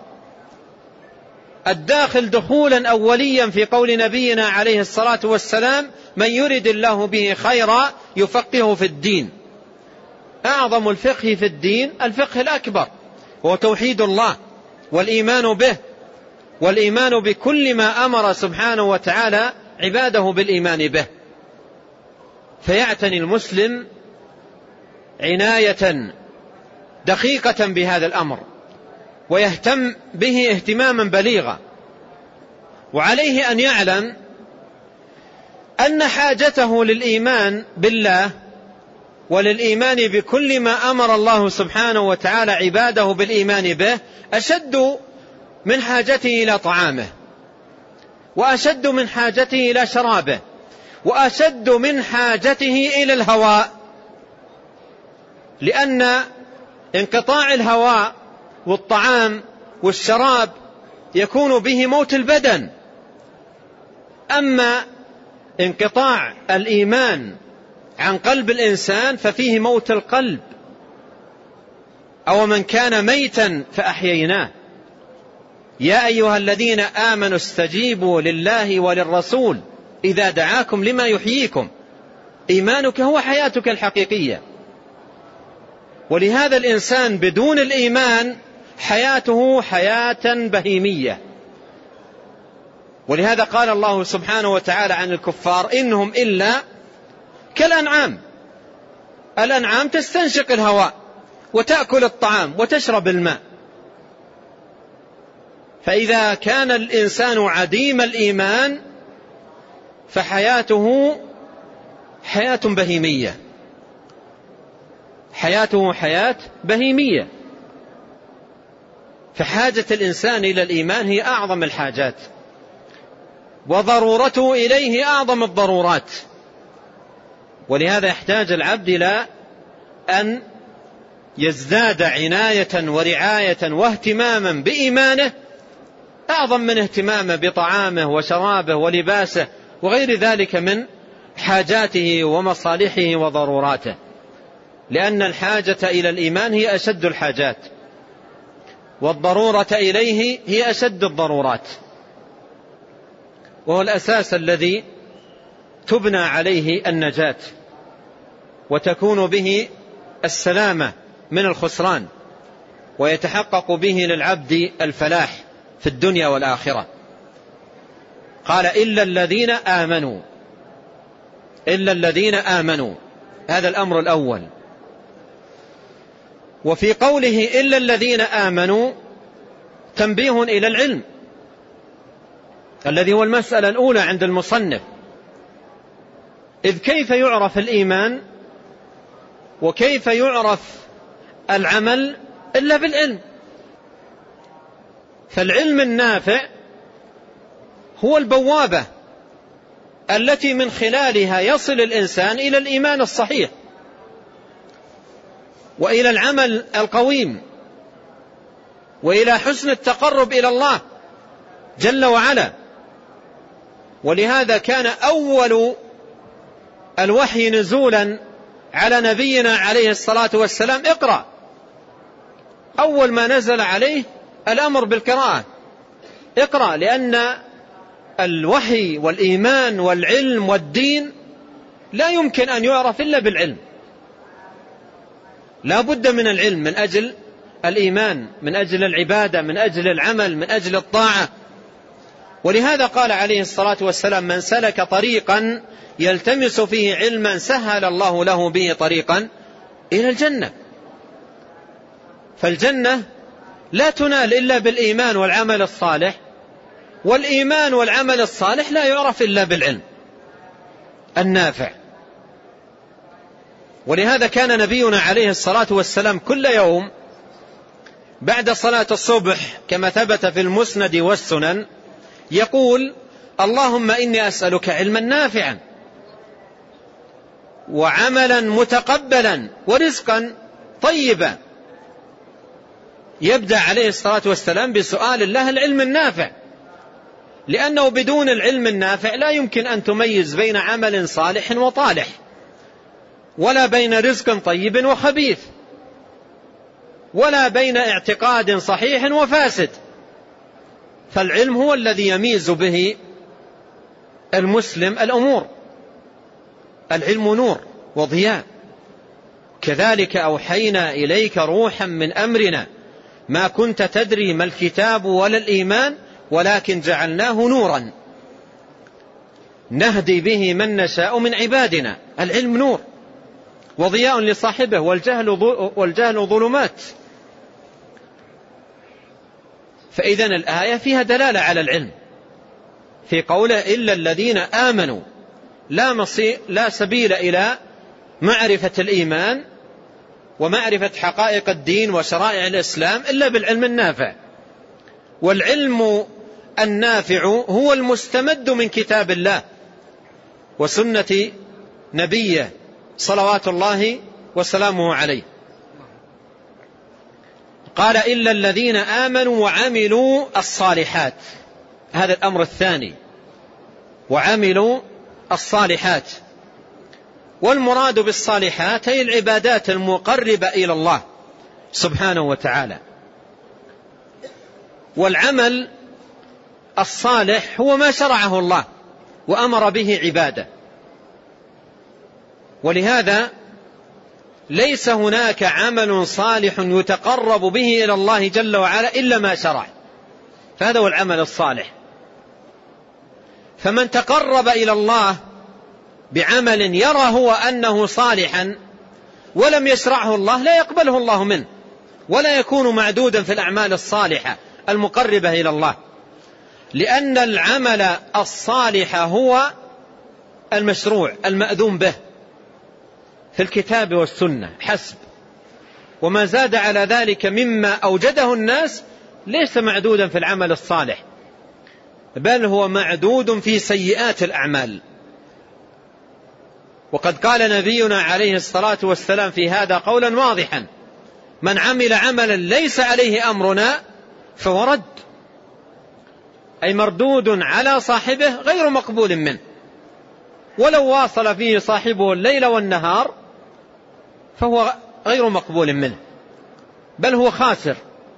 الداخل دخولا أوليا في قول نبينا عليه الصلاة والسلام من يرد الله به خيرا يفقهه في الدين. أعظم الفقه في الدين الفقه الأكبر هو توحيد الله والإيمان به، والإيمان بكل ما أمر سبحانه وتعالى عباده بالإيمان به. فيعتني المسلم عناية دقيقة بهذا الأمر ويهتم به اهتماما بليغا، وعليه أن يعلم أن حاجته للإيمان بالله وللإيمان بكل ما أمر الله سبحانه وتعالى عباده بالإيمان به أشد من حاجته إلى طعامه، وأشد من حاجته إلى شرابه، وأشد من حاجته إلى الهواء، لأن انقطاع الهواء والطعام والشراب يكون به موت البدن. أما انقطاع الإيمان عن قلب الإنسان ففيه موت القلب. أو من كان ميتا فأحييناه. يا أيها الذين آمنوا استجيبوا لله وللرسول إذا دعاكم لما يحييكم. إيمانك هو حياتك الحقيقية. ولهذا الإنسان بدون الإيمان حياته حياة بهيمية. ولهذا قال الله سبحانه وتعالى عن الكفار إنهم إلا كالأنعام. الأنعام تستنشق الهواء وتأكل الطعام وتشرب الماء. فإذا كان الإنسان عديم الإيمان فحياته حياة بهيمية، حياته حياة بهيمية. فحاجة الإنسان إلى الإيمان هي أعظم الحاجات، وضرورته إليه أعظم الضرورات. ولهذا يحتاج العبد إلى أن يزداد عناية ورعاية واهتماما بإيمانه أعظم من اهتمامه بطعامه وشرابه ولباسه وغير ذلك من حاجاته ومصالحه وضروراته، لأن الحاجة إلى الإيمان هي أشد الحاجات، والضرورة إليه هي أشد الضرورات، وهو الأساس الذي تبنى عليه النجاة وتكون به السلامة من الخسران، ويتحقق به للعبد الفلاح في الدنيا والآخرة. قال إلا الذين آمنوا، إلا الذين آمنوا، هذا الأمر الأول. وفي قوله إلا الذين آمنوا تنبيه إلى العلم الذي هو المسألة الأولى عند المصنف. إذ كيف يعرف الإيمان وكيف يعرف العمل إلا بالعلم؟ فالعلم النافع هو البوابة التي من خلالها يصل الإنسان إلى الإيمان الصحيح وإلى العمل القويم وإلى حسن التقرب إلى الله جل وعلا. ولهذا كان أول الوحي نزولا على نبينا عليه الصلاة والسلام اقرأ. أول ما نزل عليه الأمر بالقراءة، اقرأ، لأن الوحي والإيمان والعلم والدين لا يمكن أن يعرف إلا بالعلم. لا بد من العلم من أجل الإيمان، من أجل العبادة، من أجل العمل، من أجل الطاعة. ولهذا قال عليه الصلاة والسلام من سلك طريقا يلتمس فيه علما سهل الله له به طريقا إلى الجنة. فالجنة لا تنال إلا بالإيمان والعمل الصالح، والإيمان والعمل الصالح لا يعرف إلا بالعلم النافع. ولهذا كان نبينا عليه الصلاة والسلام كل يوم بعد صلاة الصبح كما ثبت في المسند والسنن يقول اللهم إني أسألك علما نافعا وعملا متقبلا ورزقا طيبا. يبدأ عليه الصلاة والسلام بسؤال الله العلم النافع، لأنه بدون العلم النافع لا يمكن أن تميز بين عمل صالح وطالح، ولا بين رزق طيب وخبيث، ولا بين اعتقاد صحيح وفاسد. فالعلم هو الذي يميز به المسلم الأمور. العلم نور وضياء. كذلك أوحينا إليك روحا من أمرنا ما كنت تدري ما الكتاب ولا الإيمان ولكن جعلناه نورا نهدي به من نشاء من عبادنا. العلم نور. وضياء لصاحبه، والجهل ظلمات. فإذن الآية فيها دلالة على العلم في قوله إلا الذين آمنوا، لا سبيل إلى معرفة الإيمان ومعرفة حقائق الدين وشرائع الإسلام إلا بالعلم النافع. والعلم النافع هو المستمد من كتاب الله وسنة نبيه صلوات الله وسلامه عليه. قال إلا الذين آمنوا وعملوا الصالحات، هذا الأمر الثاني، وعملوا الصالحات. والمراد بالصالحات هي العبادات المقربة إلى الله سبحانه وتعالى. والعمل الصالح هو ما شرعه الله وأمر به عباده، ولهذا ليس هناك عمل صالح يتقرب به إلى الله جل وعلا إلا ما شرع، فهذا هو العمل الصالح. فمن تقرب إلى الله بعمل يرى هو أنه صالحا ولم يشرعه الله لا يقبله الله منه، ولا يكون معدودا في الأعمال الصالحة المقربة إلى الله، لأن العمل الصالح هو المشروع المأذون به في الكتاب والسنة حسب، وما زاد على ذلك مما أوجده الناس ليس معدودا في العمل الصالح، بل هو معدود في سيئات الأعمال. وقد قال نبينا عليه الصلاة والسلام في هذا قولا واضحا: من عمل عملا ليس عليه أمرنا فهو رد، أي مردود على صاحبه غير مقبول منه، ولو واصل فيه صاحبه الليل والنهار فهو غير مقبول منه، بل هو خاسر.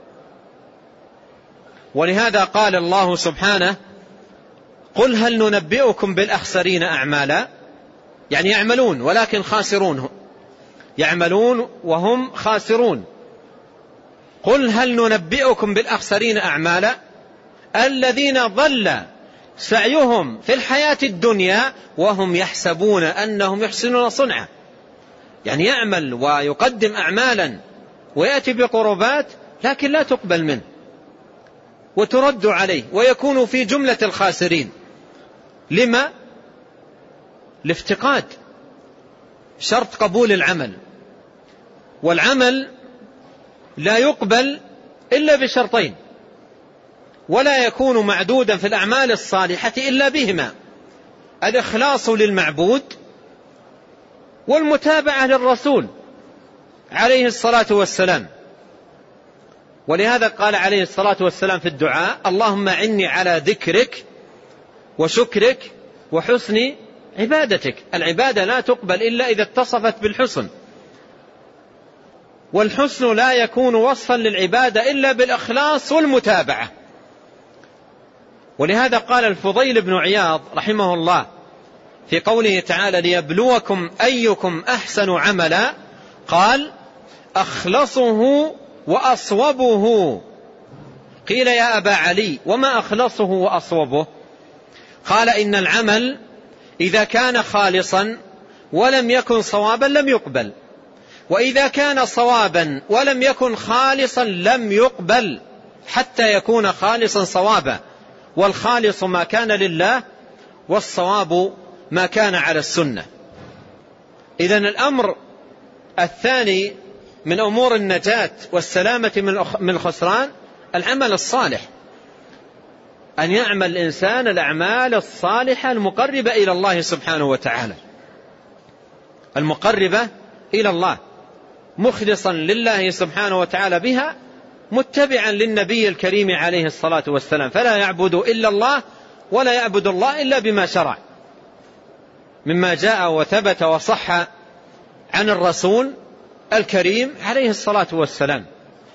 ولهذا قال الله سبحانه: قل هل ننبئكم بالأخسرين أعمالا، يعني يعملون ولكن خاسرون، يعملون وهم خاسرون. قل هل ننبئكم بالأخسرين أعمالا الذين ضل سعيهم في الحياة الدنيا وهم يحسبون أنهم يحسنون صنعا، يعني يعمل ويقدم أعمالا ويأتي بقربات لكن لا تقبل منه وترد عليه ويكون في جملة الخاسرين. لما؟ لافتقاد شرط قبول العمل، والعمل لا يقبل إلا بشرطين، ولا يكون معدودا في الأعمال الصالحة إلا بهما: الإخلاص للمعبود والمتابعة للرسول عليه الصلاة والسلام. ولهذا قال عليه الصلاة والسلام في الدعاء: اللهم أعني على ذكرك وشكرك وحسن عبادتك. العبادة لا تقبل إلا إذا اتصفت بالحسن، والحسن لا يكون وصفا للعبادة إلا بالإخلاص والمتابعة. ولهذا قال الفضيل بن عياض رحمه الله في قوله تعالى: ليبلوكم أيكم أحسن عملا، قال: أخلصه وأصوبه. قيل: يا أبا علي وما أخلصه وأصوبه؟ قال: إن العمل إذا كان خالصا ولم يكن صوابا لم يقبل، وإذا كان صوابا ولم يكن خالصا لم يقبل حتى يكون خالصا صوابا، والخالص ما كان لله والصواب ما كان على السنة. إذن الأمر الثاني من أمور النجاة والسلامة من الخسران العمل الصالح، أن يعمل الإنسان الأعمال الصالحة المقربة إلى الله سبحانه وتعالى، المقربة إلى الله، مخلصا لله سبحانه وتعالى بها، متبعا للنبي الكريم عليه الصلاة والسلام، فلا يعبد إلا الله ولا يعبد الله إلا بما شرع مما جاء وثبت وصح عن الرسول الكريم عليه الصلاة والسلام.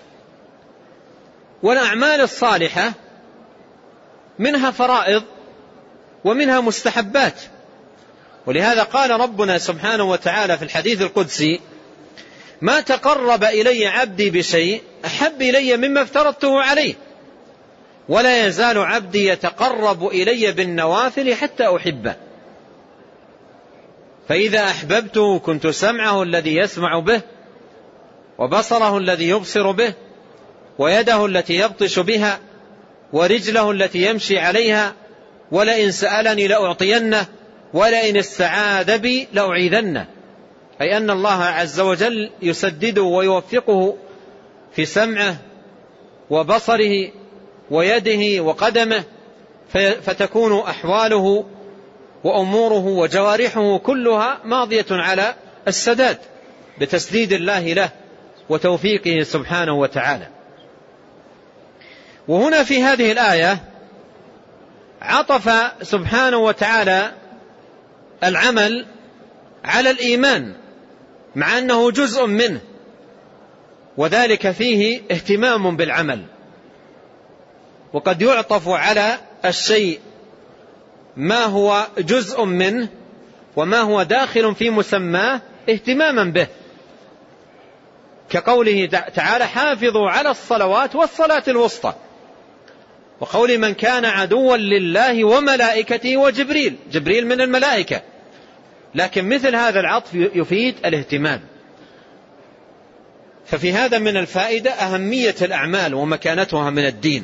والأعمال الصالحة منها فرائض ومنها مستحبات، ولهذا قال ربنا سبحانه وتعالى في الحديث القدسي: ما تقرب إلي عبدي بشيء أحب إلي مما افترضته عليه، ولا يزال عبدي يتقرب إلي بالنوافل حتى أحبه. فإذا أحببته كنت سمعه الذي يسمع به، وبصره الذي يبصر به، ويده التي يبطش بها، ورجله التي يمشي عليها، ولئن سألني لأعطينه، ولئن استعاذ بي لأعيذنه. أي أن الله عز وجل يسدده ويوفقه في سمعه وبصره ويده وقدمه، فتكون أحواله وأموره وجوارحه كلها ماضية على السداد بتسديد الله له وتوفيقه سبحانه وتعالى. وهنا في هذه الآية عطف سبحانه وتعالى العمل على الإيمان مع أنه جزء منه، وذلك فيه اهتمام بالعمل. وقد يعطف على الشيء ما هو جزء منه وما هو داخل في مسماه اهتماما به، كقوله تعالى حافظوا على الصلوات والصلاة الوسطى، وقول من كان عدوا لله وملائكته وجبريل، جبريل من الملائكة، لكن مثل هذا العطف يفيد الاهتمام. ففي هذا من الفائدة أهمية الأعمال ومكانتها من الدين،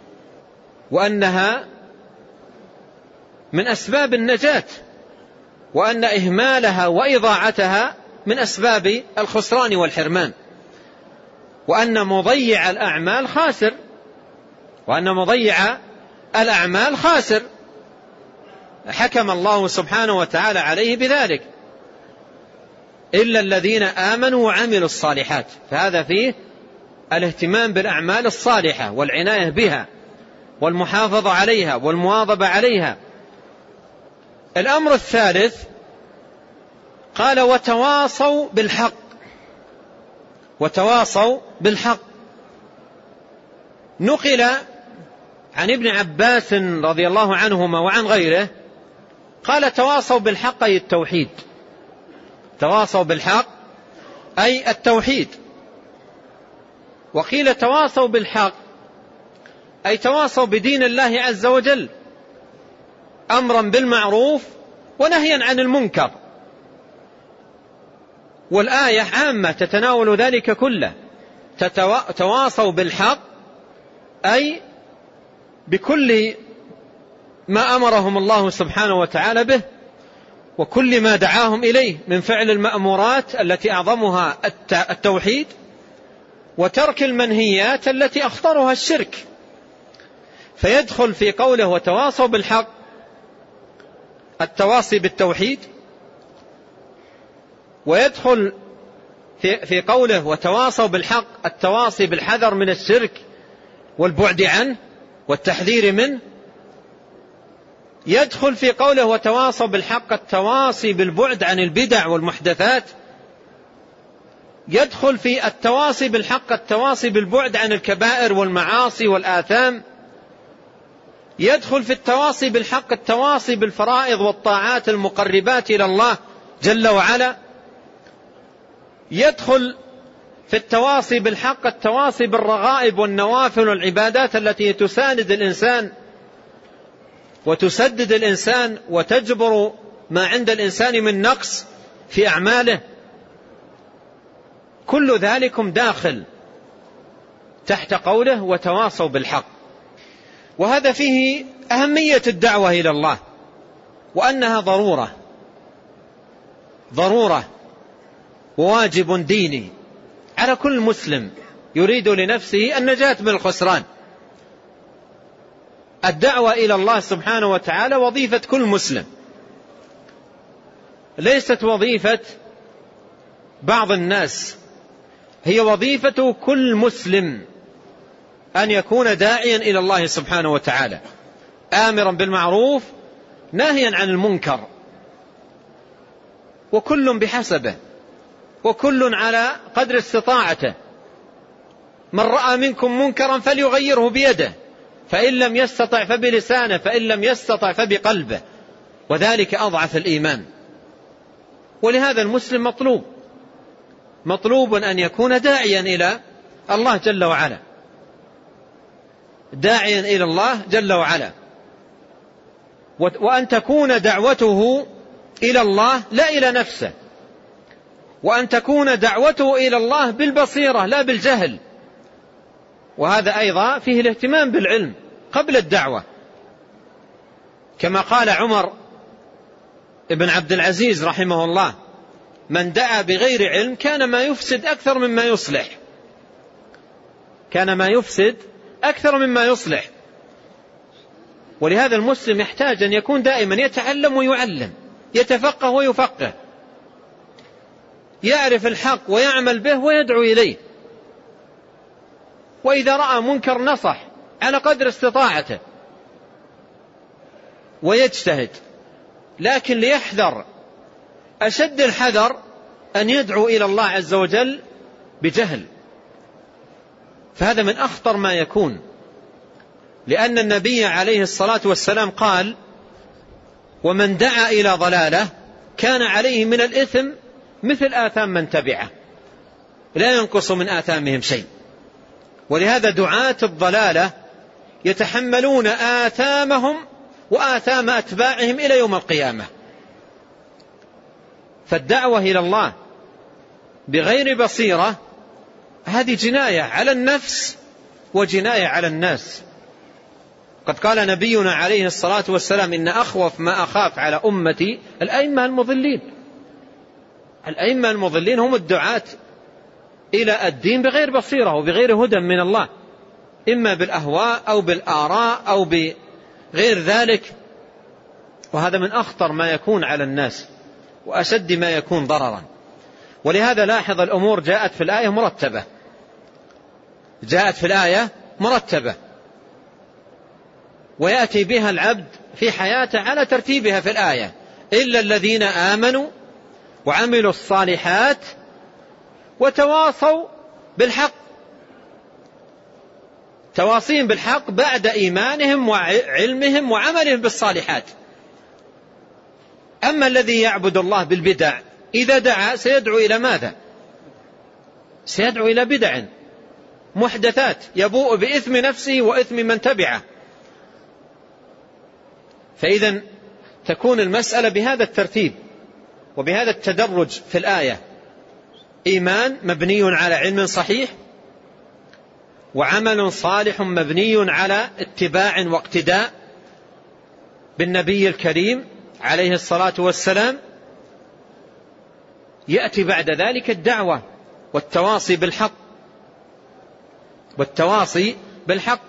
وأنها من أسباب النجاة، وأن إهمالها وإضاعتها من أسباب الخسران والحرمان، وأن مضيع الأعمال خاسر، وأن مضيع الأعمال خاسر، حكم الله سبحانه وتعالى عليه بذلك، إلا الذين آمنوا وعملوا الصالحات. فهذا فيه الاهتمام بالأعمال الصالحة والعناية بها والمحافظة عليها والمواظبة عليها. الأمر الثالث قال وتواصوا بالحق. وتواصوا بالحق نقل عن ابن عباس رضي الله عنهما وعن غيره قال تواصوا بالحق أي التوحيد. تواصوا بالحق أي التوحيد. وقيل تواصوا بالحق أي تواصوا بدين الله عز وجل، أمرا بالمعروف ونهيا عن المنكر. والآية عامة تتناول ذلك كله. تواصوا بالحق أي بكل ما أمرهم الله سبحانه وتعالى به، وكل ما دعاهم إليه من فعل المأمورات التي أعظمها التوحيد، وترك المنهيات التي أخطرها الشرك. فيدخل في قوله وتواصوا بالحق التواصي بالتوحيد، ويدخل في قوله وتواصوا بالحق التواصي بالحذر من الشرك والبعد عنه والتحذير منه. يدخل في قوله وتواصوا بالحق التواصي بالبعد عن البدع والمحدثات. يدخل في التواصي بالحق التواصي بالبعد عن الكبائر والمعاصي والآثام. يدخل في التواصي بالحق التواصي بالفرائض والطاعات المقربات إلى الله جل وعلا. يدخل في التواصي بالحق التواصي بالرغائب والنوافل والعبادات التي تساند الإنسان وتسدد الإنسان وتجبر ما عند الإنسان من نقص في أعماله. كل ذلكم داخل تحت قوله وتواصوا بالحق. وهذا فيه أهمية الدعوة إلى الله، وأنها ضرورة وواجب ديني على كل مسلم يريد لنفسه النجاة من الخسران. الدعوة إلى الله سبحانه وتعالى وظيفة كل مسلم، ليست وظيفة بعض الناس، هي وظيفة كل مسلم أن يكون داعيا إلى الله سبحانه وتعالى، آمرا بالمعروف ناهيا عن المنكر، وكل بحسبه، وكل على قدر استطاعته. من رأى منكم منكرا فليغيره بيده، فإن لم يستطع فبلسانه، فإن لم يستطع فبقلبه، وذلك أضعف الإيمان. ولهذا المسلم مطلوب أن يكون داعيا إلى الله جل وعلا، داعيا إلى الله جل وعلا، وأن تكون دعوته إلى الله لا إلى نفسه، وأن تكون دعوته إلى الله بالبصيرة لا بالجهل، وهذا أيضا فيه الاهتمام بالعلم قبل الدعوة، كما قال عمر ابن عبد العزيز رحمه الله: من دعا بغير علم كان ما يفسد أكثر مما يصلح. كان ما يفسد أكثر مما يصلح. ولهذا المسلم يحتاج أن يكون دائما يتعلم ويعلم، يتفقه ويفقه، يعرف الحق ويعمل به ويدعو إليه، وإذا رأى منكر نصح على قدر استطاعته ويجتهد، لكن ليحذر أشد الحذر أن يدعو إلى الله عز وجل بجهل، فهذا من أخطر ما يكون، لأن النبي عليه الصلاة والسلام قال: ومن دعا إلى ضلالة كان عليه من الإثم مثل آثام من تبعه لا ينقص من آثامهم شيء. ولهذا دعاة الضلالة يتحملون آثامهم وآثام أتباعهم إلى يوم القيامة. فالدعوة إلى الله بغير بصيرة هذه جناية على النفس وجناية على الناس. قد قال نبينا عليه الصلاة والسلام: إن أخوف ما أخاف على أمتي الأئمة المضلين. الأئمة المضلين هم الدعاة إلى الدين بغير بصيرة وبغير هدى من الله، إما بالأهواء أو بالآراء أو بغير ذلك، وهذا من أخطر ما يكون على الناس وأشد ما يكون ضررا. ولهذا لاحظ الأمور جاءت في الآية مرتبة، جاءت في الآية مرتبة، ويأتي بها العبد في حياته على ترتيبها في الآية: إلا الذين آمنوا وعملوا الصالحات وتواصوا بالحق. تواصين بالحق بعد إيمانهم وعلمهم وعملهم بالصالحات. أما الذي يعبد الله بالبدع إذا دعا سيدعو إلى ماذا؟ سيدعو إلى بدع محدثات يبوء بإثم نفسه وإثم من تبعه. فإذا تكون المسألة بهذا الترتيب وبهذا التدرج في الآية: إيمان مبني على علم صحيح، وعمل صالح مبني على اتباع واقتداء بالنبي الكريم عليه الصلاة والسلام. يأتي بعد ذلك الدعوة والتواصي بالحق، والتواصي بالحق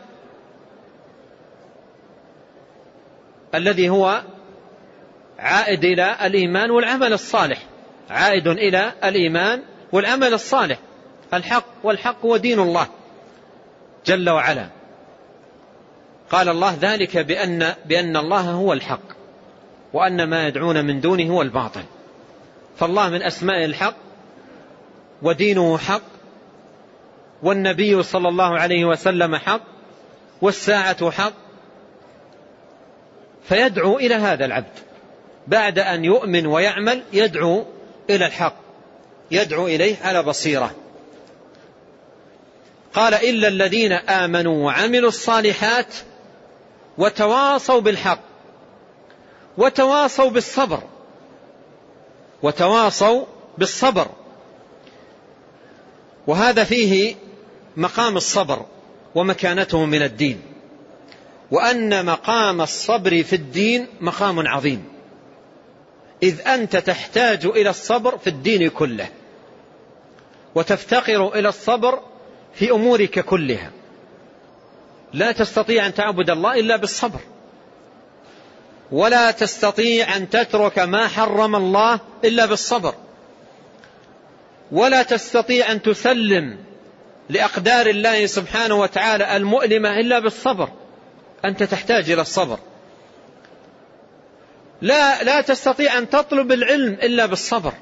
الذي هو عائد إلى الإيمان والعمل الصالح، عائد إلى الإيمان والعمل الصالح، الحق، والحق هو دين الله جل وعلا. قال الله: ذلك بأن الله هو الحق وأن ما يدعون من دونه هو الباطل. فالله من أسماء الحق ودينه حق، والنبي صلى الله عليه وسلم حق، والساعة حق. فيدعو إلى هذا العبد بعد أن يؤمن ويعمل، يدعو إلى الحق، يدعو إليه على بصيرة. قال: إلا الذين آمنوا وعملوا الصالحات وتواصوا بالحق وتواصوا بالصبر. وتواصوا بالصبر، وهذا فيه مقام الصبر ومكانته من الدين، وأن مقام الصبر في الدين مقام عظيم، إذ أنت تحتاج إلى الصبر في الدين كله، وتفتقر إلى الصبر في أمورك كلها. لا تستطيع أن تعبد الله إلا بالصبر، ولا تستطيع أن تترك ما حرم الله إلا بالصبر، ولا تستطيع أن تسلم لأقدار الله سبحانه وتعالى المؤلمة إلا بالصبر. أنت تحتاج إلى الصبر. لا تستطيع أن تطلب العلم إلا بالصبر،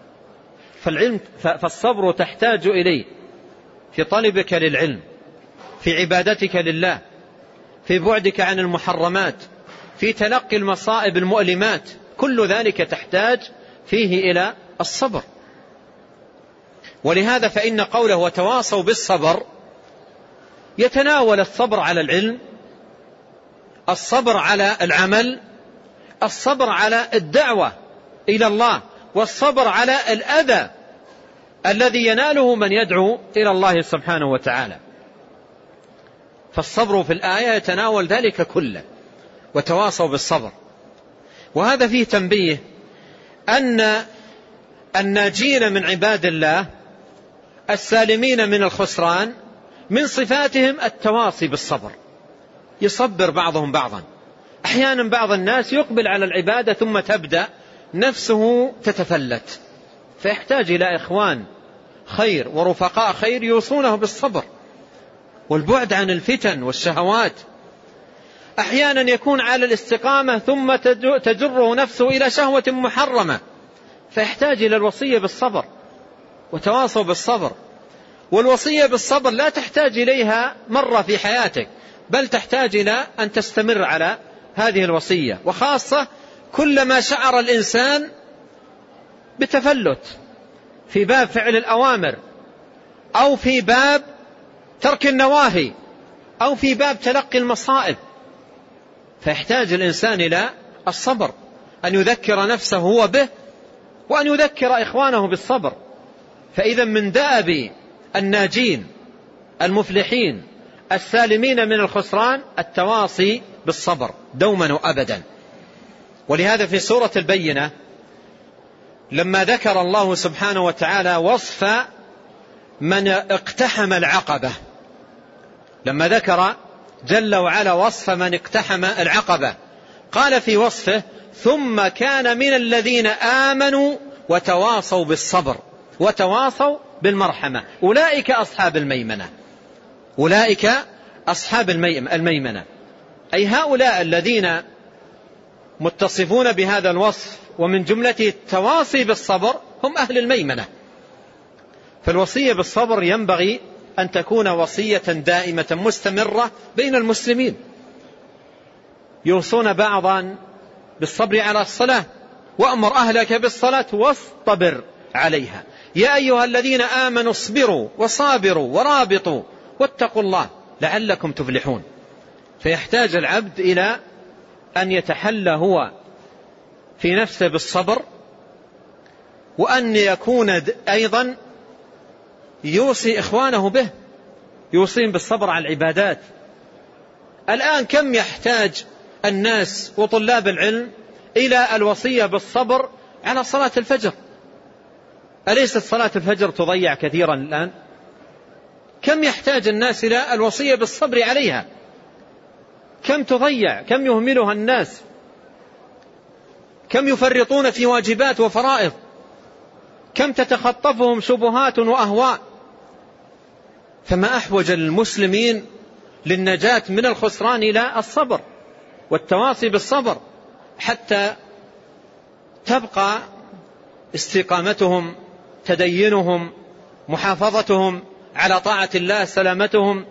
فالصبر تحتاج إليه في طلبك للعلم، في عبادتك لله، في بعدك عن المحرمات، في تلقي المصائب المؤلمات. كل ذلك تحتاج فيه إلى الصبر. ولهذا فإن قوله وتواصوا بالصبر يتناول الصبر على العلم، الصبر على العمل، الصبر على الدعوة إلى الله، والصبر على الأذى الذي يناله من يدعو إلى الله سبحانه وتعالى. فالصبر في الآية يتناول ذلك كله، وتواصوا بالصبر. وهذا فيه تنبيه أن الناجين من عباد الله السالمين من الخسران من صفاتهم التواصي بالصبر، يصبر بعضهم بعضا. أحيانا بعض الناس يقبل على العبادة ثم تبدأ نفسه تتفلت، فيحتاج إلى إخوان خير ورفقاء خير يوصونه بالصبر والبعد عن الفتن والشهوات. أحيانا يكون على الاستقامة ثم تجره نفسه إلى شهوة محرمة، فيحتاج إلى الوصية بالصبر وتواصوا بالصبر. والوصية بالصبر لا تحتاج إليها مرة في حياتك، بل تحتاج إلى أن تستمر على هذه الوصية، وخاصة كلما شعر الإنسان بتفلت في باب فعل الأوامر، أو في باب ترك النواهي، أو في باب تلقي المصائب، فيحتاج الإنسان إلى الصبر، أن يذكر نفسه هو به، وأن يذكر إخوانه بالصبر. فإذا من دأب الناجين المفلحين السالمين من الخسران التواصي بالصبر دوما وأبدا. ولهذا في سورة البينة لما ذكر الله سبحانه وتعالى وصف من اقتحم العقبة، لما ذكر جل وعلا وصف من اقتحم العقبة، قال في وصفه: ثم كان من الذين آمنوا وتواصوا بالصبر وتواصوا بالمرحمة أولئك أصحاب الميمنة. أولئك أصحاب الميمنة، أي هؤلاء الذين متصفون بهذا الوصف ومن جملته التواصي بالصبر هم أهل الميمنة. فالوصية بالصبر ينبغي أن تكون وصية دائمة مستمرة بين المسلمين، يوصون بعضا بالصبر على الصلاة: وأمر أهلك بالصلاة واصطبر عليها يا أيها الذين آمنوا اصبروا وصابروا ورابطوا واتقوا الله لعلكم تفلحون. فيحتاج العبد إلى أن يتحلى هو في نفسه بالصبر، وأن يكون أيضا يوصي إخوانه به، يوصيهم بالصبر على العبادات. الآن كم يحتاج الناس وطلاب العلم إلى الوصية بالصبر على صلاة الفجر؟ أليست صلاة الفجر تضيع كثيرا الآن؟ كم يحتاج الناس إلى الوصية بالصبر عليها؟ كم تضيع، كم يهملها الناس، كم يفرطون في واجبات وفرائض، كم تتخطفهم شبهات وأهواء. فما أحوج المسلمين للنجاة من الخسران إلى الصبر والتواصي بالصبر، حتى تبقى استقامتهم، تدينهم، محافظتهم على طاعة الله، سلامتهم.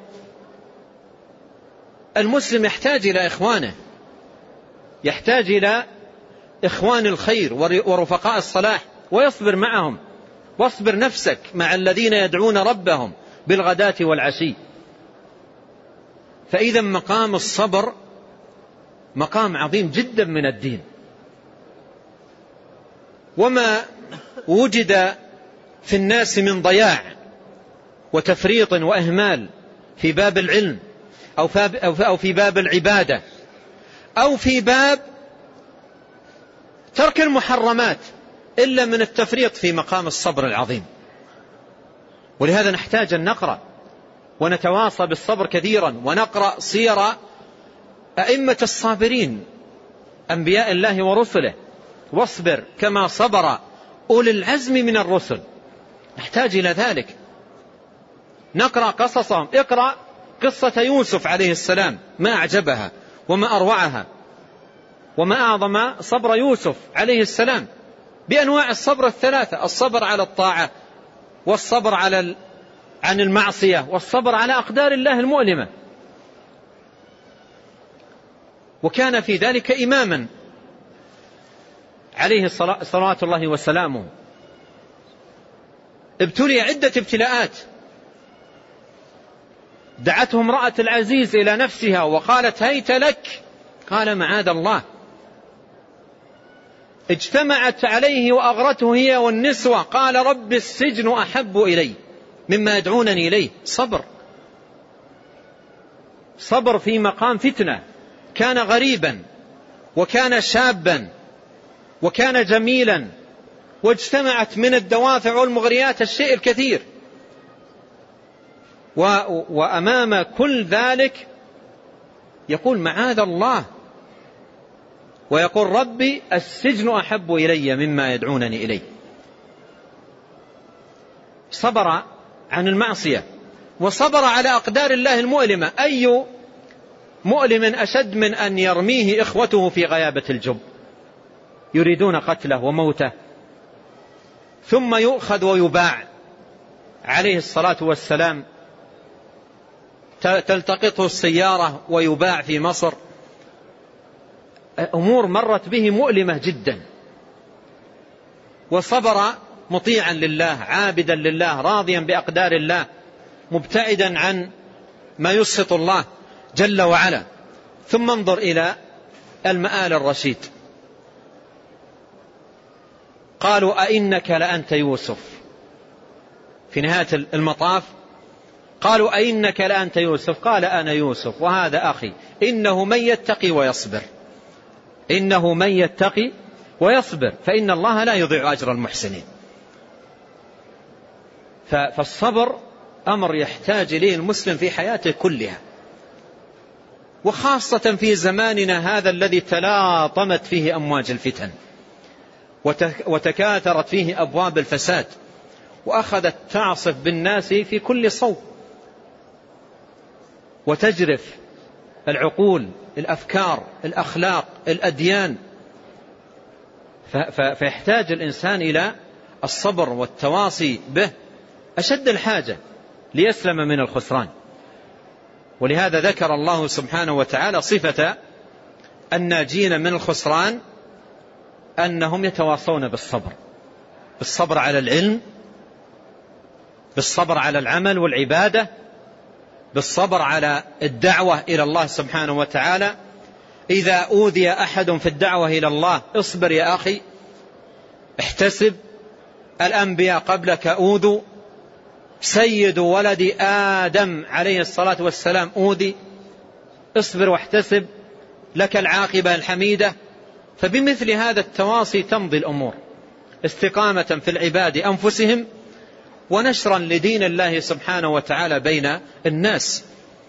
المسلم يحتاج إلى إخوانه، يحتاج إلى إخوان الخير ورفقاء الصلاح، ويصبر معهم. واصبر نفسك مع الذين يدعون ربهم بالغداة والعشي. فإذا مقام الصبر مقام عظيم جدا من الدين. وما وجد في الناس من ضياع وتفريط وإهمال في باب العلم أو في باب العبادة أو في باب ترك المحرمات إلا من التفريط في مقام الصبر العظيم. ولهذا نحتاج أن نقرأ ونتواصى بالصبر كثيرا، ونقرأ سير أئمة الصابرين أنبياء الله ورسله: واصبر كما صبر أولي العزم من الرسل. نحتاج إلى ذلك، نقرأ قصصهم. اقرأ قصة يوسف عليه السلام، ما أعجبها وما أروعها وما أعظم صبر يوسف عليه السلام بأنواع الصبر الثلاثة: الصبر على الطاعة، والصبر عن المعصية، والصبر على أقدار الله المؤلمة. وكان في ذلك إماما عليه صلوات الله وسلامه. ابتلي عدة ابتلاءات، دعته امرأة العزيز إلى نفسها وقالت: هيت لك، قال: معاذ الله. اجتمعت عليه وأغرته هي والنسوة، قال رب السجن أحب إلي مما يدعونني إليه. صبر في مقام فتنة. كان غريبا وكان شابا وكان جميلا، واجتمعت من الدوافع والمغريات الشيء الكثير، وأمام كل ذلك يقول معاذ الله، ويقول ربي السجن أحب إلي مما يدعونني إليه. صبر عن المعصية وصبر على أقدار الله المؤلمة. أي مؤلم أشد من أن يرميه إخوته في غيابة الجب يريدون قتله وموته، ثم يؤخذ ويباع عليه الصلاة والسلام، تلتقطه السيارة ويباع في مصر. أمور مرت به مؤلمة جدا، وصبر مطيعا لله عابدا لله راضيا بأقدار الله مبتعدا عن ما يسخط الله جل وعلا. ثم انظر إلى المآل الرشيد. قالوا أئنك لأنت يوسف، في نهاية المطاف قالوا أئنك لأنت يوسف، قال أنا يوسف وهذا أخي، إنه من يتقي ويصبر، إنه من يتقي ويصبر فإن الله لا يضيع أجر المحسنين. فالصبر أمر يحتاج إليه المسلم في حياته كلها، وخاصة في زماننا هذا الذي تلاطمت فيه أمواج الفتن وتكاثرت فيه أبواب الفساد، وأخذت تعصف بالناس في كل صوب وتجرف العقول، الأفكار، الأخلاق، الأديان. فيحتاج الإنسان إلى الصبر والتواصي به أشد الحاجة ليسلم من الخسران. ولهذا ذكر الله سبحانه وتعالى صفة الناجين من الخسران أنهم يتواصون بالصبر على العلم، بالصبر على العمل والعبادة، بالصبر على الدعوة إلى الله سبحانه وتعالى. إذا أوذي أحد في الدعوة إلى الله اصبر يا أخي، احتسب، الأنبياء قبلك أوذوا، سيد ولد آدم عليه الصلاة والسلام أوذي، اصبر واحتسب لك العاقبة الحميدة. فبمثل هذا التواصي تمضي الأمور، استقامة في العباد أنفسهم ونشرا لدين الله سبحانه وتعالى بين الناس.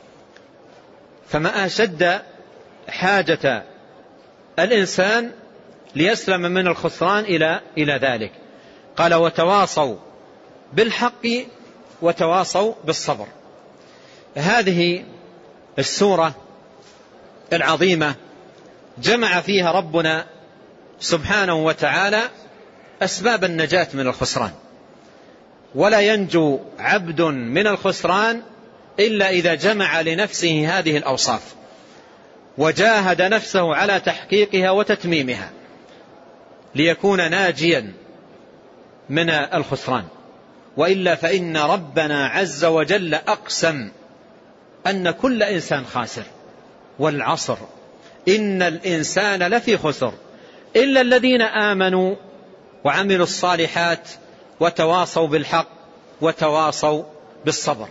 فما أشد حاجة الإنسان ليسلم من الخسران إلى ذلك. قال وتواصوا بالحق وتواصوا بالصبر. هذه السورة العظيمة جمع فيها ربنا سبحانه وتعالى أسباب النجاة من الخسران، ولا ينجو عبد من الخسران إلا إذا جمع لنفسه هذه الأوصاف وجاهد نفسه على تحقيقها وتتميمها ليكون ناجيا من الخسران. وإلا فإن ربنا عز وجل أقسم أن كل إنسان خاسر، والعصر إن الإنسان لفي خسر إلا الذين آمنوا وعملوا الصالحات وتواصوا بالحق وتواصوا بالصبر.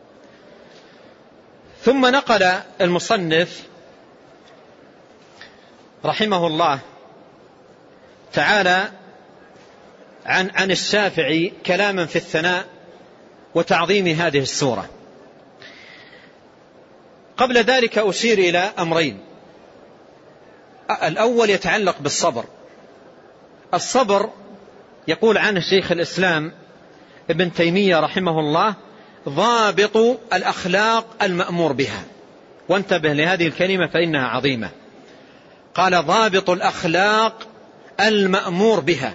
ثم نقل المصنف رحمه الله تعالى عن الشافعي كلاما في الثناء وتعظيم هذه السورة. قبل ذلك أشير إلى أمرين. الأول يتعلق بالصبر. الصبر يقول عنه شيخ الإسلام ابن تيمية رحمه الله ضابط الأخلاق المأمور بها. وانتبه لهذه الكلمة فإنها عظيمة. قال ضابط الأخلاق المأمور بها.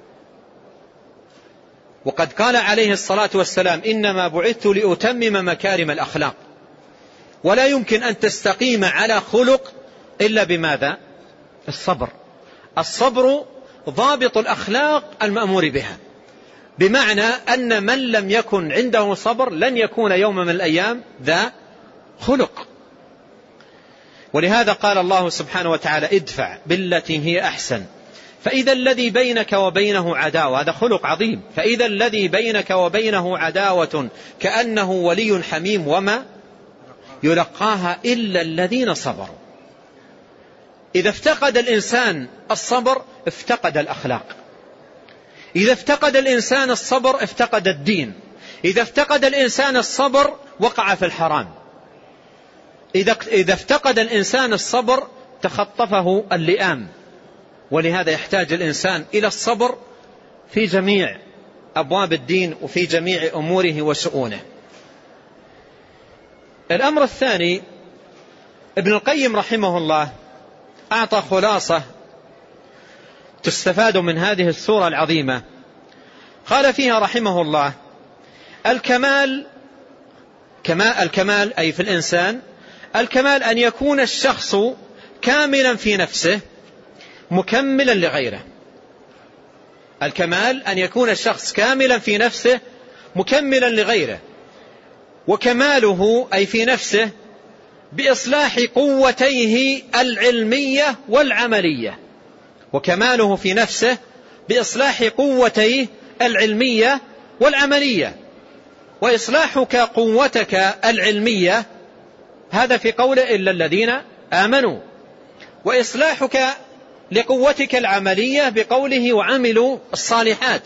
وقد قال عليه الصلاة والسلام إنما بعثت لأتمم مكارم الأخلاق. ولا يمكن أن تستقيم على خلق إلا بماذا؟ الصبر. الصبر ضابط الأخلاق المأمور بها، بمعنى أن من لم يكن عنده صبر لن يكون يوم من الأيام ذا خلق. ولهذا قال الله سبحانه وتعالى ادفع بالتي هي أحسن فإذا الذي بينك وبينه عداوة، هذا خلق عظيم، فإذا الذي بينك وبينه عداوة كأنه ولي حميم وما يلقاها إلا الذين صبروا. إذا افتقد الإنسان الصبر افتقد الأخلاق، إذا افتقد الإنسان الصبر افتقد الدين، إذا افتقد الإنسان الصبر وقع في الحرام، إذا افتقد الإنسان الصبر تخطفه اللئام. ولهذا يحتاج الإنسان إلى الصبر في جميع أبواب الدين وفي جميع أموره وشؤونه. الأمر الثاني، ابن القيم رحمه الله أعطى خلاصة تستفاد من هذه السورة العظيمة. قال فيها رحمه الله: الكمال أي في الإنسان، الكمال أن يكون الشخص كاملا في نفسه مكملا لغيره. الكمال أن يكون الشخص كاملا في نفسه مكملا لغيره، وكماله أي في نفسه بإصلاح قوتيه العلمية والعملية، وكماله في نفسه بإصلاح قوتيه العلمية والعملية. وإصلاحك قوتك العلمية هذا في قوله إلا الذين آمنوا، وإصلاحك لقوتك العملية بقوله وعملوا الصالحات،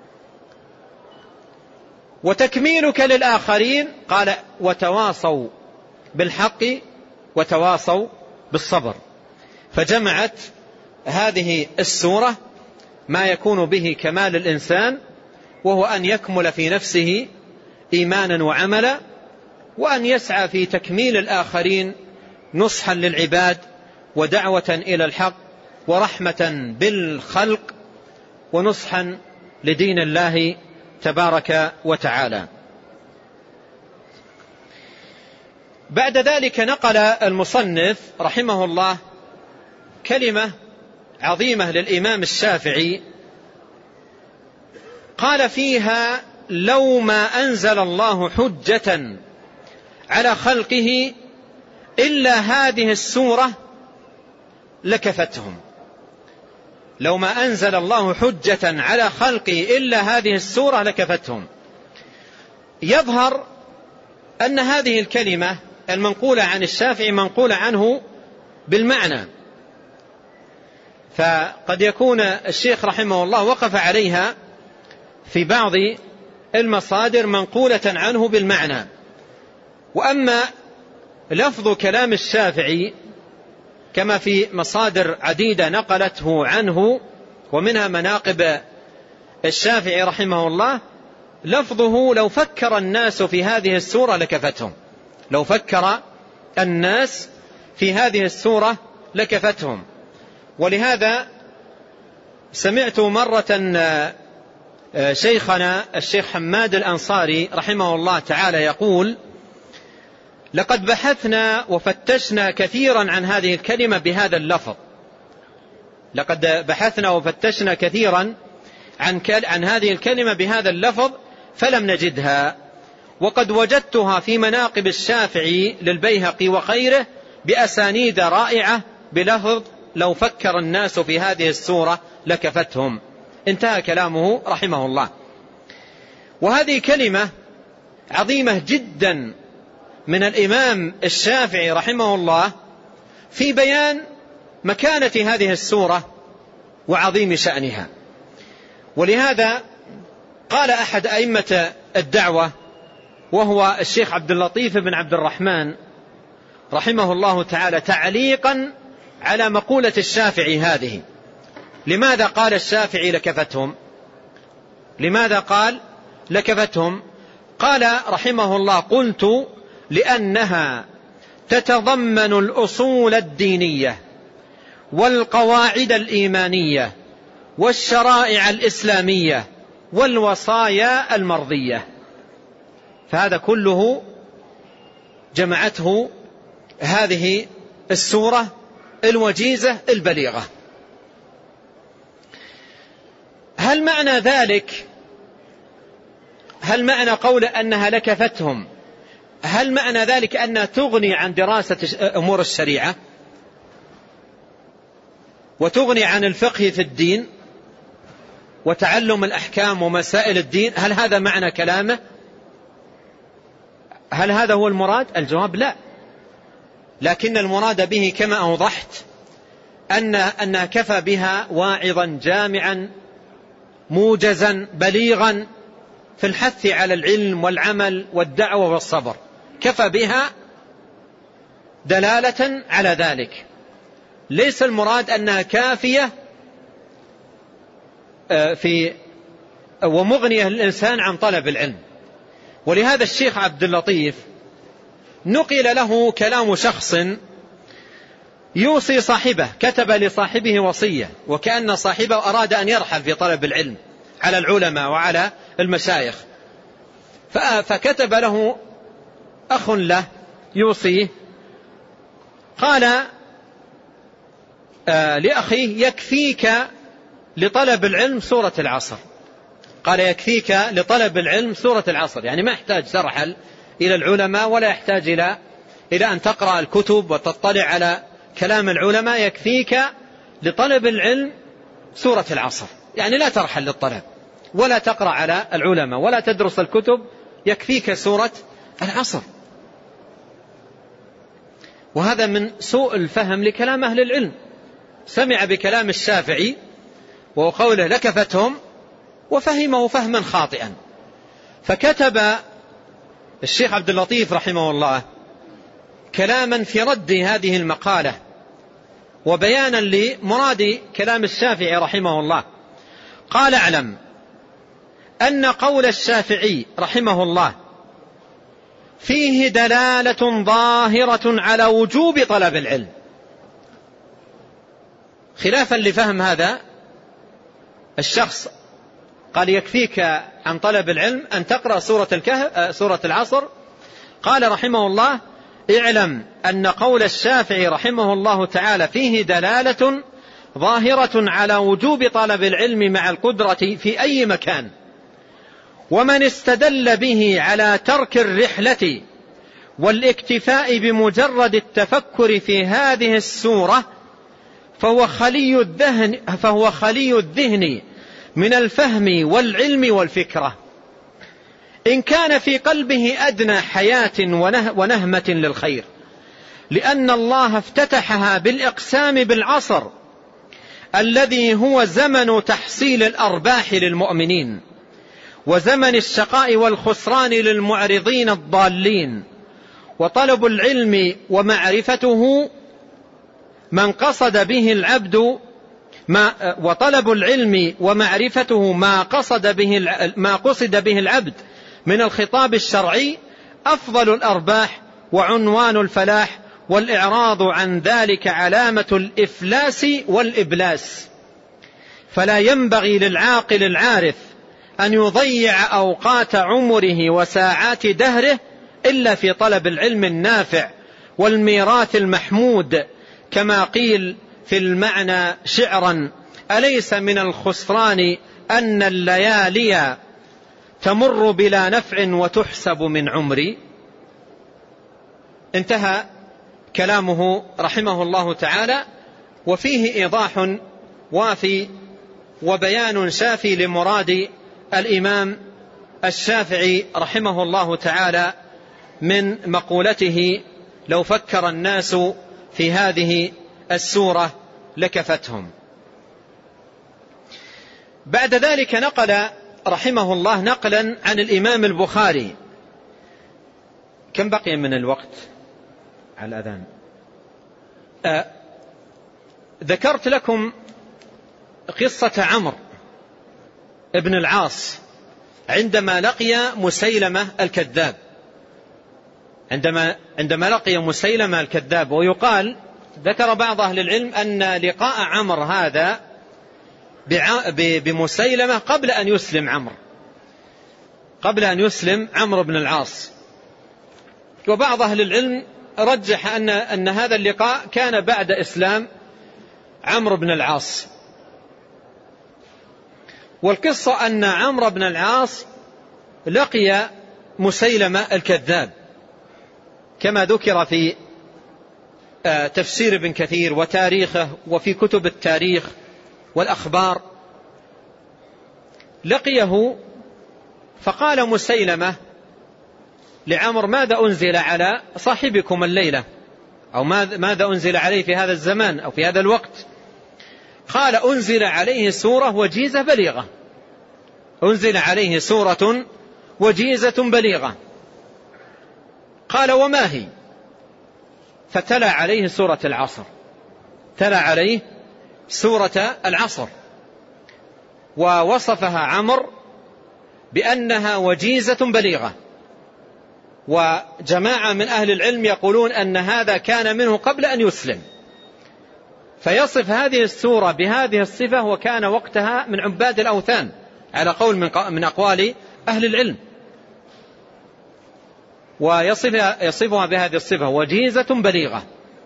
وتكميلك للآخرين قال وتواصوا بالحق وتواصوا بالصبر. فجمعت هذه السورة ما يكون به كمال الإنسان، وهو أن يكمل في نفسه إيمانا وعملا، وأن يسعى في تكميل الآخرين نصحا للعباد ودعوة إلى الحق ورحمة بالخلق ونصحا لدين الله تبارك وتعالى. بعد ذلك نقل المصنف رحمه الله كلمة عظيمة للإمام الشافعي قال فيها: لو ما أنزل الله حجة على خلقه إلا هذه السورة لكفتهم. لو ما أنزل الله حجة على خلقه إلا هذه السورة لكفتهم. يظهر أن هذه الكلمة المنقولة عن الشافعي منقولة عنه بالمعنى، فقد يكون الشيخ رحمه الله وقف عليها في بعض المصادر منقولة عنه بالمعنى. وأما لفظ كلام الشافعي كما في مصادر عديدة نقلته عنه ومنها مناقب الشافعي رحمه الله، لفظه لو فكر الناس في هذه السورة لكفتهم. لو فكر الناس في هذه السورة لكفتهم. ولهذا سمعت مرة شيخنا الشيخ حماد الأنصاري رحمه الله تعالى يقول: لقد بحثنا وفتشنا كثيرا عن هذه الكلمة بهذا اللفظ. لقد بحثنا وفتشنا كثيرا عن هذه الكلمة بهذا اللفظ فلم نجدها، وقد وجدتها في مناقب الشافعي للبيهقي وغيره بأسانيد رائعة بلفظ لو فكر الناس في هذه السورة لكفتهم. انتهى كلامه رحمه الله. وهذه كلمة عظيمة جدا من الإمام الشافعي رحمه الله في بيان مكانة هذه السورة وعظيم شأنها. ولهذا قال أحد أئمة الدعوة وهو الشيخ عبد اللطيف بن عبد الرحمن رحمه الله تعالى تعليقا على مقولة الشافعي هذه: لماذا قال الشافعي لكفتهم؟ لماذا قال لكفتهم؟ قال رحمه الله: قلت لأنها تتضمن الأصول الدينية والقواعد الإيمانية والشرائع الإسلامية والوصايا المرضية. فهذا كله جمعته هذه السورة الوجيزة البليغة. هل معنى قول أنها لكفتهم هل معنى ذلك أنها تغني عن دراسة أمور الشريعة؟ وتغني عن الفقه في الدين وتعلم الأحكام ومسائل الدين، هل هذا معنى كلامه؟ هل هذا هو المراد؟ الجواب لا، لكن المراد به كما أوضحت أنها كفى بها واعظا جامعا موجزا بليغا في الحث على العلم والعمل والدعوة والصبر، كفى بها دلالة على ذلك. ليس المراد أنها كافية ومغنية للإنسان عن طلب العلم. ولهذا الشيخ عبد اللطيف نقل له كلام شخص يوصي صاحبه، كتب لصاحبه وصية وكأن صاحبه أراد أن يرحل في طلب العلم على العلماء وعلى المشايخ، فكتب له أخ له يوصيه، قال لأخيه: يكفيك لطلب العلم سورة العصر. قال: يكفيك لطلب العلم سورة العصر، يعني ما يحتاج ترحل إلى العلماء ولا يحتاج إلى أن تقرأ الكتب وتطلع على كلام العلماء، يكفيك لطلب العلم سورة العصر، يعني لا ترحل للطلب ولا تقرأ على العلماء ولا تدرس الكتب، يكفيك سورة العصر. وهذا من سوء الفهم لكلام أهل العلم، سمع بكلام الشافعي وقوله لكفتهم وفهمه فهما خاطئا. فكتب الشيخ عبد اللطيف رحمه الله كلاما في رد هذه المقالة وبيانا لمراد كلام الشافعي رحمه الله. قال: اعلم أن قول الشافعي رحمه الله فيه دلالة ظاهرة على وجوب طلب العلم، خلافا لفهم هذا الشخص. قال: يكفيك عن طلب العلم أن تقرأ سورة العصر. قال رحمه الله: اعلم أن قول الشافعي رحمه الله تعالى فيه دلالة ظاهرة على وجوب طلب العلم مع القدرة في أي مكان، ومن استدل به على ترك الرحلة والاكتفاء بمجرد التفكر في هذه السورة فهو خلي الذهن من الفهم والعلم والفكرة، إن كان في قلبه أدنى حياة ونهمة للخير، لأن الله افتتحها بالإقسام بالعصر الذي هو زمن تحصيل الأرباح للمؤمنين، وزمن الشقاء والخسران للمعرضين الضالين. وطلب العلم ومعرفته ما قصد به العبد من الخطاب الشرعي أفضل الأرباح وعنوان الفلاح، والإعراض عن ذلك علامة الإفلاس والإبلاس. فلا ينبغي للعاقل العارف أن يضيع أوقات عمره وساعات دهره إلا في طلب العلم النافع والميراث المحمود، كما قيل في المعنى شعرا: أليس من الخسران أن الليالي تمر بلا نفع وتحسب من عمري. انتهى كلامه رحمه الله تعالى، وفيه إيضاح وافي وبيان شافي لمراد الإمام الشافعي رحمه الله تعالى من مقولته: لو فكر الناس في هذه السورة لكفتهم. بعد ذلك نقل رحمه الله نقلا عن الإمام البخاري. كم بقي من الوقت على الأذان؟ ذكرت لكم قصة عمرو ابن العاص عندما لقي مسيلمة الكذاب، عندما لقي مسيلمة الكذاب. ويقال، ذكر بعض أهل العلم أن لقاء عمرو هذا بمسيلمة قبل أن يسلم عمرو بن العاص. وبعض أهل العلم رجح أن هذا اللقاء كان بعد إسلام عمرو بن العاص. والقصة أن عمرو بن العاص لقي مسيلمة الكذاب كما ذكر في تفسير ابن كثير وتاريخه وفي كتب التاريخ والأخبار، لقيه فقال مسيلمة لعمر: ماذا أنزل على صاحبكم الليلة، أو ماذا أنزل عليه في هذا الزمان أو في هذا الوقت؟ قال: أنزل عليه سورة وجيزة بليغة. أنزل عليه سورة وجيزة بليغة. قال: وما هي؟ فتلا عليه سورة العصر. تلا عليه سورة العصر، ووصفها عمرو بأنها وجيزة بليغة. وجماعة من أهل العلم يقولون أن هذا كان منه قبل أن يسلم، فيصف هذه السورة بهذه الصفة، وكان وقتها من عباد الأوثان على قول من أقوال أهل العلم، ويصفها بهذه الصفة وجيزة بليغة.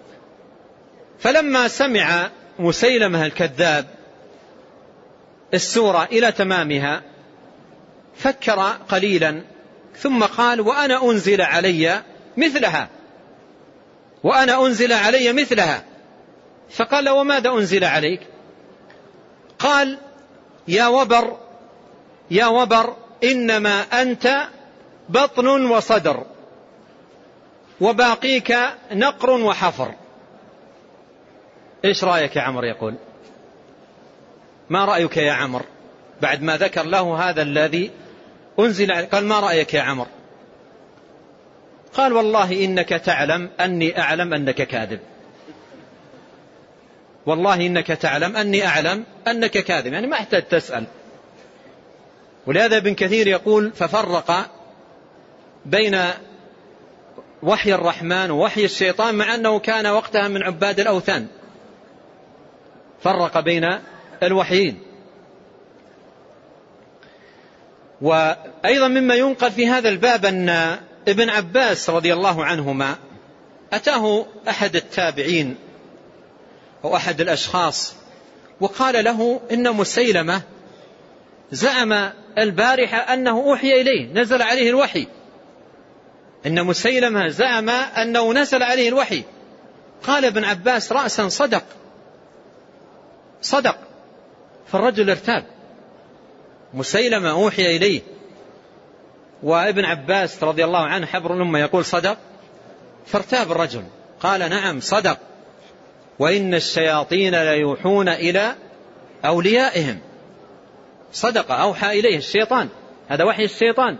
فلما سمع مسيلمة الكذاب السورة إلى تمامها فكر قليلا ثم قال: وأنا أنزل علي مثلها، وأنا أنزل علي مثلها. فقال: وماذا أنزل عليك؟ قال: يا وبر إنما أنت بطن وصدر، وباقيك نقر وحفر. إيش رأيك يا عمر؟ يقول: ما رأيك يا عمر؟ بعد ما ذكر له هذا الذي أنزل، قال: ما رأيك يا عمر؟ قال: والله إنك تعلم أني أعلم أنك كاذب، والله إنك تعلم أني أعلم أنك كاذب، يعني ما احتاج تسأل. ولهذا ابن كثير يقول: ففرق بين وحي الرحمن ووحي الشيطان، مع أنه كان وقتها من عباد الأوثان، فرق بين الوحيين. وأيضا مما ينقل في هذا الباب أن ابن عباس رضي الله عنهما أتاه أحد التابعين أو أحد الأشخاص وقال له: إن مسيلمة زعم البارحة أنه أوحي إليه، نزل عليه الوحي. إن مسيلمة زعم أنه نزل عليه الوحي. قال ابن عباس: رأسا صدق. فالرجل ارتاب، مسيلمة أوحي إليه وابن عباس رضي الله عنه حبر الأمة يقول صدق، فارتاب الرجل. قال: نعم صدق، وإن الشياطين ليوحون إلى أوليائهم. صدق، أوحى إليه الشيطان، هذا وحي الشيطان.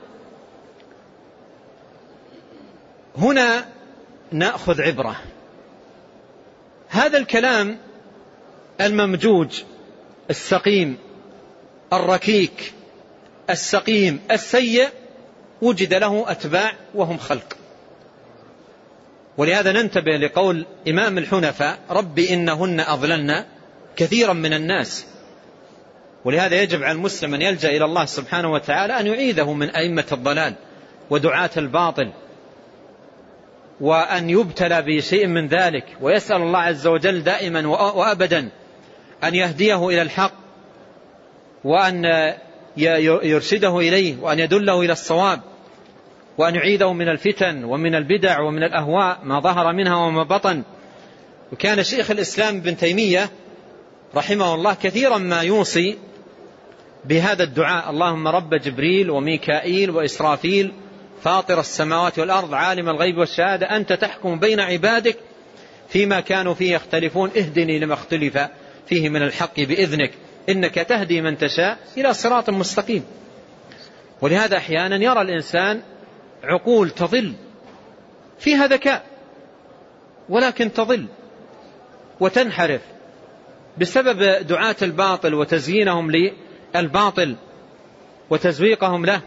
هنا نأخذ عبرة. هذا الكلام الممجوج السقيم الركيك السقيم السيء وجد له أتباع وهم خلق. ولهذا ننتبه لقول إمام الحنفاء: رب إنهن أضللن كثيرا من الناس. ولهذا يجب على المسلم أن يلجأ إلى الله سبحانه وتعالى أن يعيده من أئمة الضلال ودعاة الباطل، وأن يبتلى بشيء من ذلك، ويسأل الله عز وجل دائما وأبدا أن يهديه إلى الحق، وأن يرشده إليه، وأن يدله إلى الصواب، وأن يعيده من الفتن ومن البدع ومن الأهواء ما ظهر منها وما بطن. وكان شيخ الإسلام ابن تيمية رحمه الله كثيرا ما يوصي بهذا الدعاء: اللهم رب جبريل وميكائيل وإسرافيل فاطر السماوات والأرض عالم الغيب والشهادة أنت تحكم بين عبادك فيما كانوا فيه يختلفون اهدني لما اختلف فيه من الحق بإذنك إنك تهدي من تشاء إلى صراط مستقيم. ولهذا أحيانا يرى الإنسان عقول تضل فيها ذكاء، ولكن تضل وتنحرف بسبب دعاة الباطل وتزيينهم للباطل وتزويقهم له.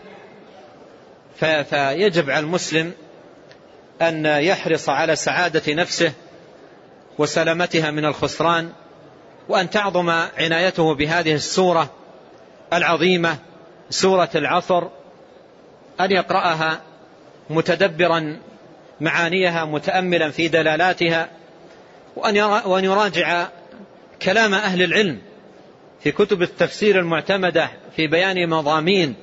فيجب على المسلم أن يحرص على سعادة نفسه وسلامتها من الخسران، وأن تعظم عنايته بهذه السورة العظيمة سورة العصر، أن يقرأها متدبرا معانيها متأملا في دلالاتها، وأن يراجع كلام أهل العلم في كتب التفسير المعتمدة في بيان مضامين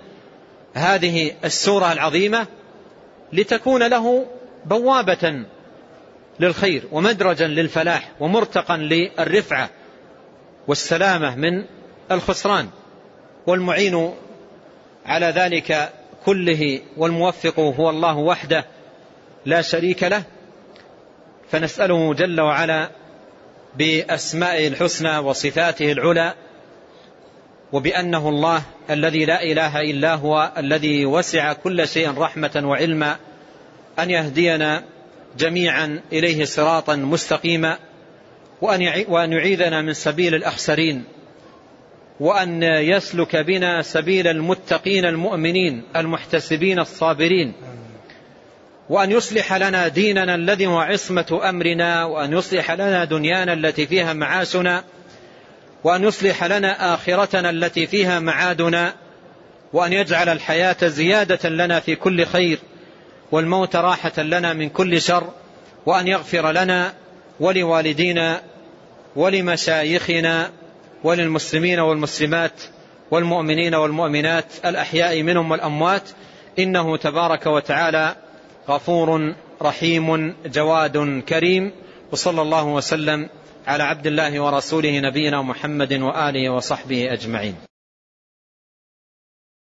هذه السورة العظيمة، لتكون له بوابة للخير ومدرجا للفلاح ومرتقا للرفعة والسلامة من الخسران، والمعين على ذلك كله والموفق هو الله وحده لا شريك له. فنسأله جل وعلا بأسمائه الحسنى وصفاته العلى، وبأنه الله الذي لا إله إلا هو الذي وسع كل شيء رحمة وعلما، أن يهدينا جميعا إليه صراطا مستقيما، وأن يعيذنا من سبيل الأخسرين، وأن يسلك بنا سبيل المتقين المؤمنين المحتسبين الصابرين، وأن يصلح لنا ديننا الذي هو عصمة أمرنا، وأن يصلح لنا دنيانا التي فيها معاشنا، وأن يصلح لنا آخرتنا التي فيها معادنا، وأن يجعل الحياة زيادة لنا في كل خير والموت راحة لنا من كل شر، وأن يغفر لنا ولوالدينا ولمشايخنا وللمسلمين والمسلمات والمؤمنين والمؤمنات الأحياء منهم والأموات، إنه تبارك وتعالى غفور رحيم جواد كريم. وصلى الله وسلم على عبد الله ورسوله نبينا محمد وآله وصحبه أجمعين.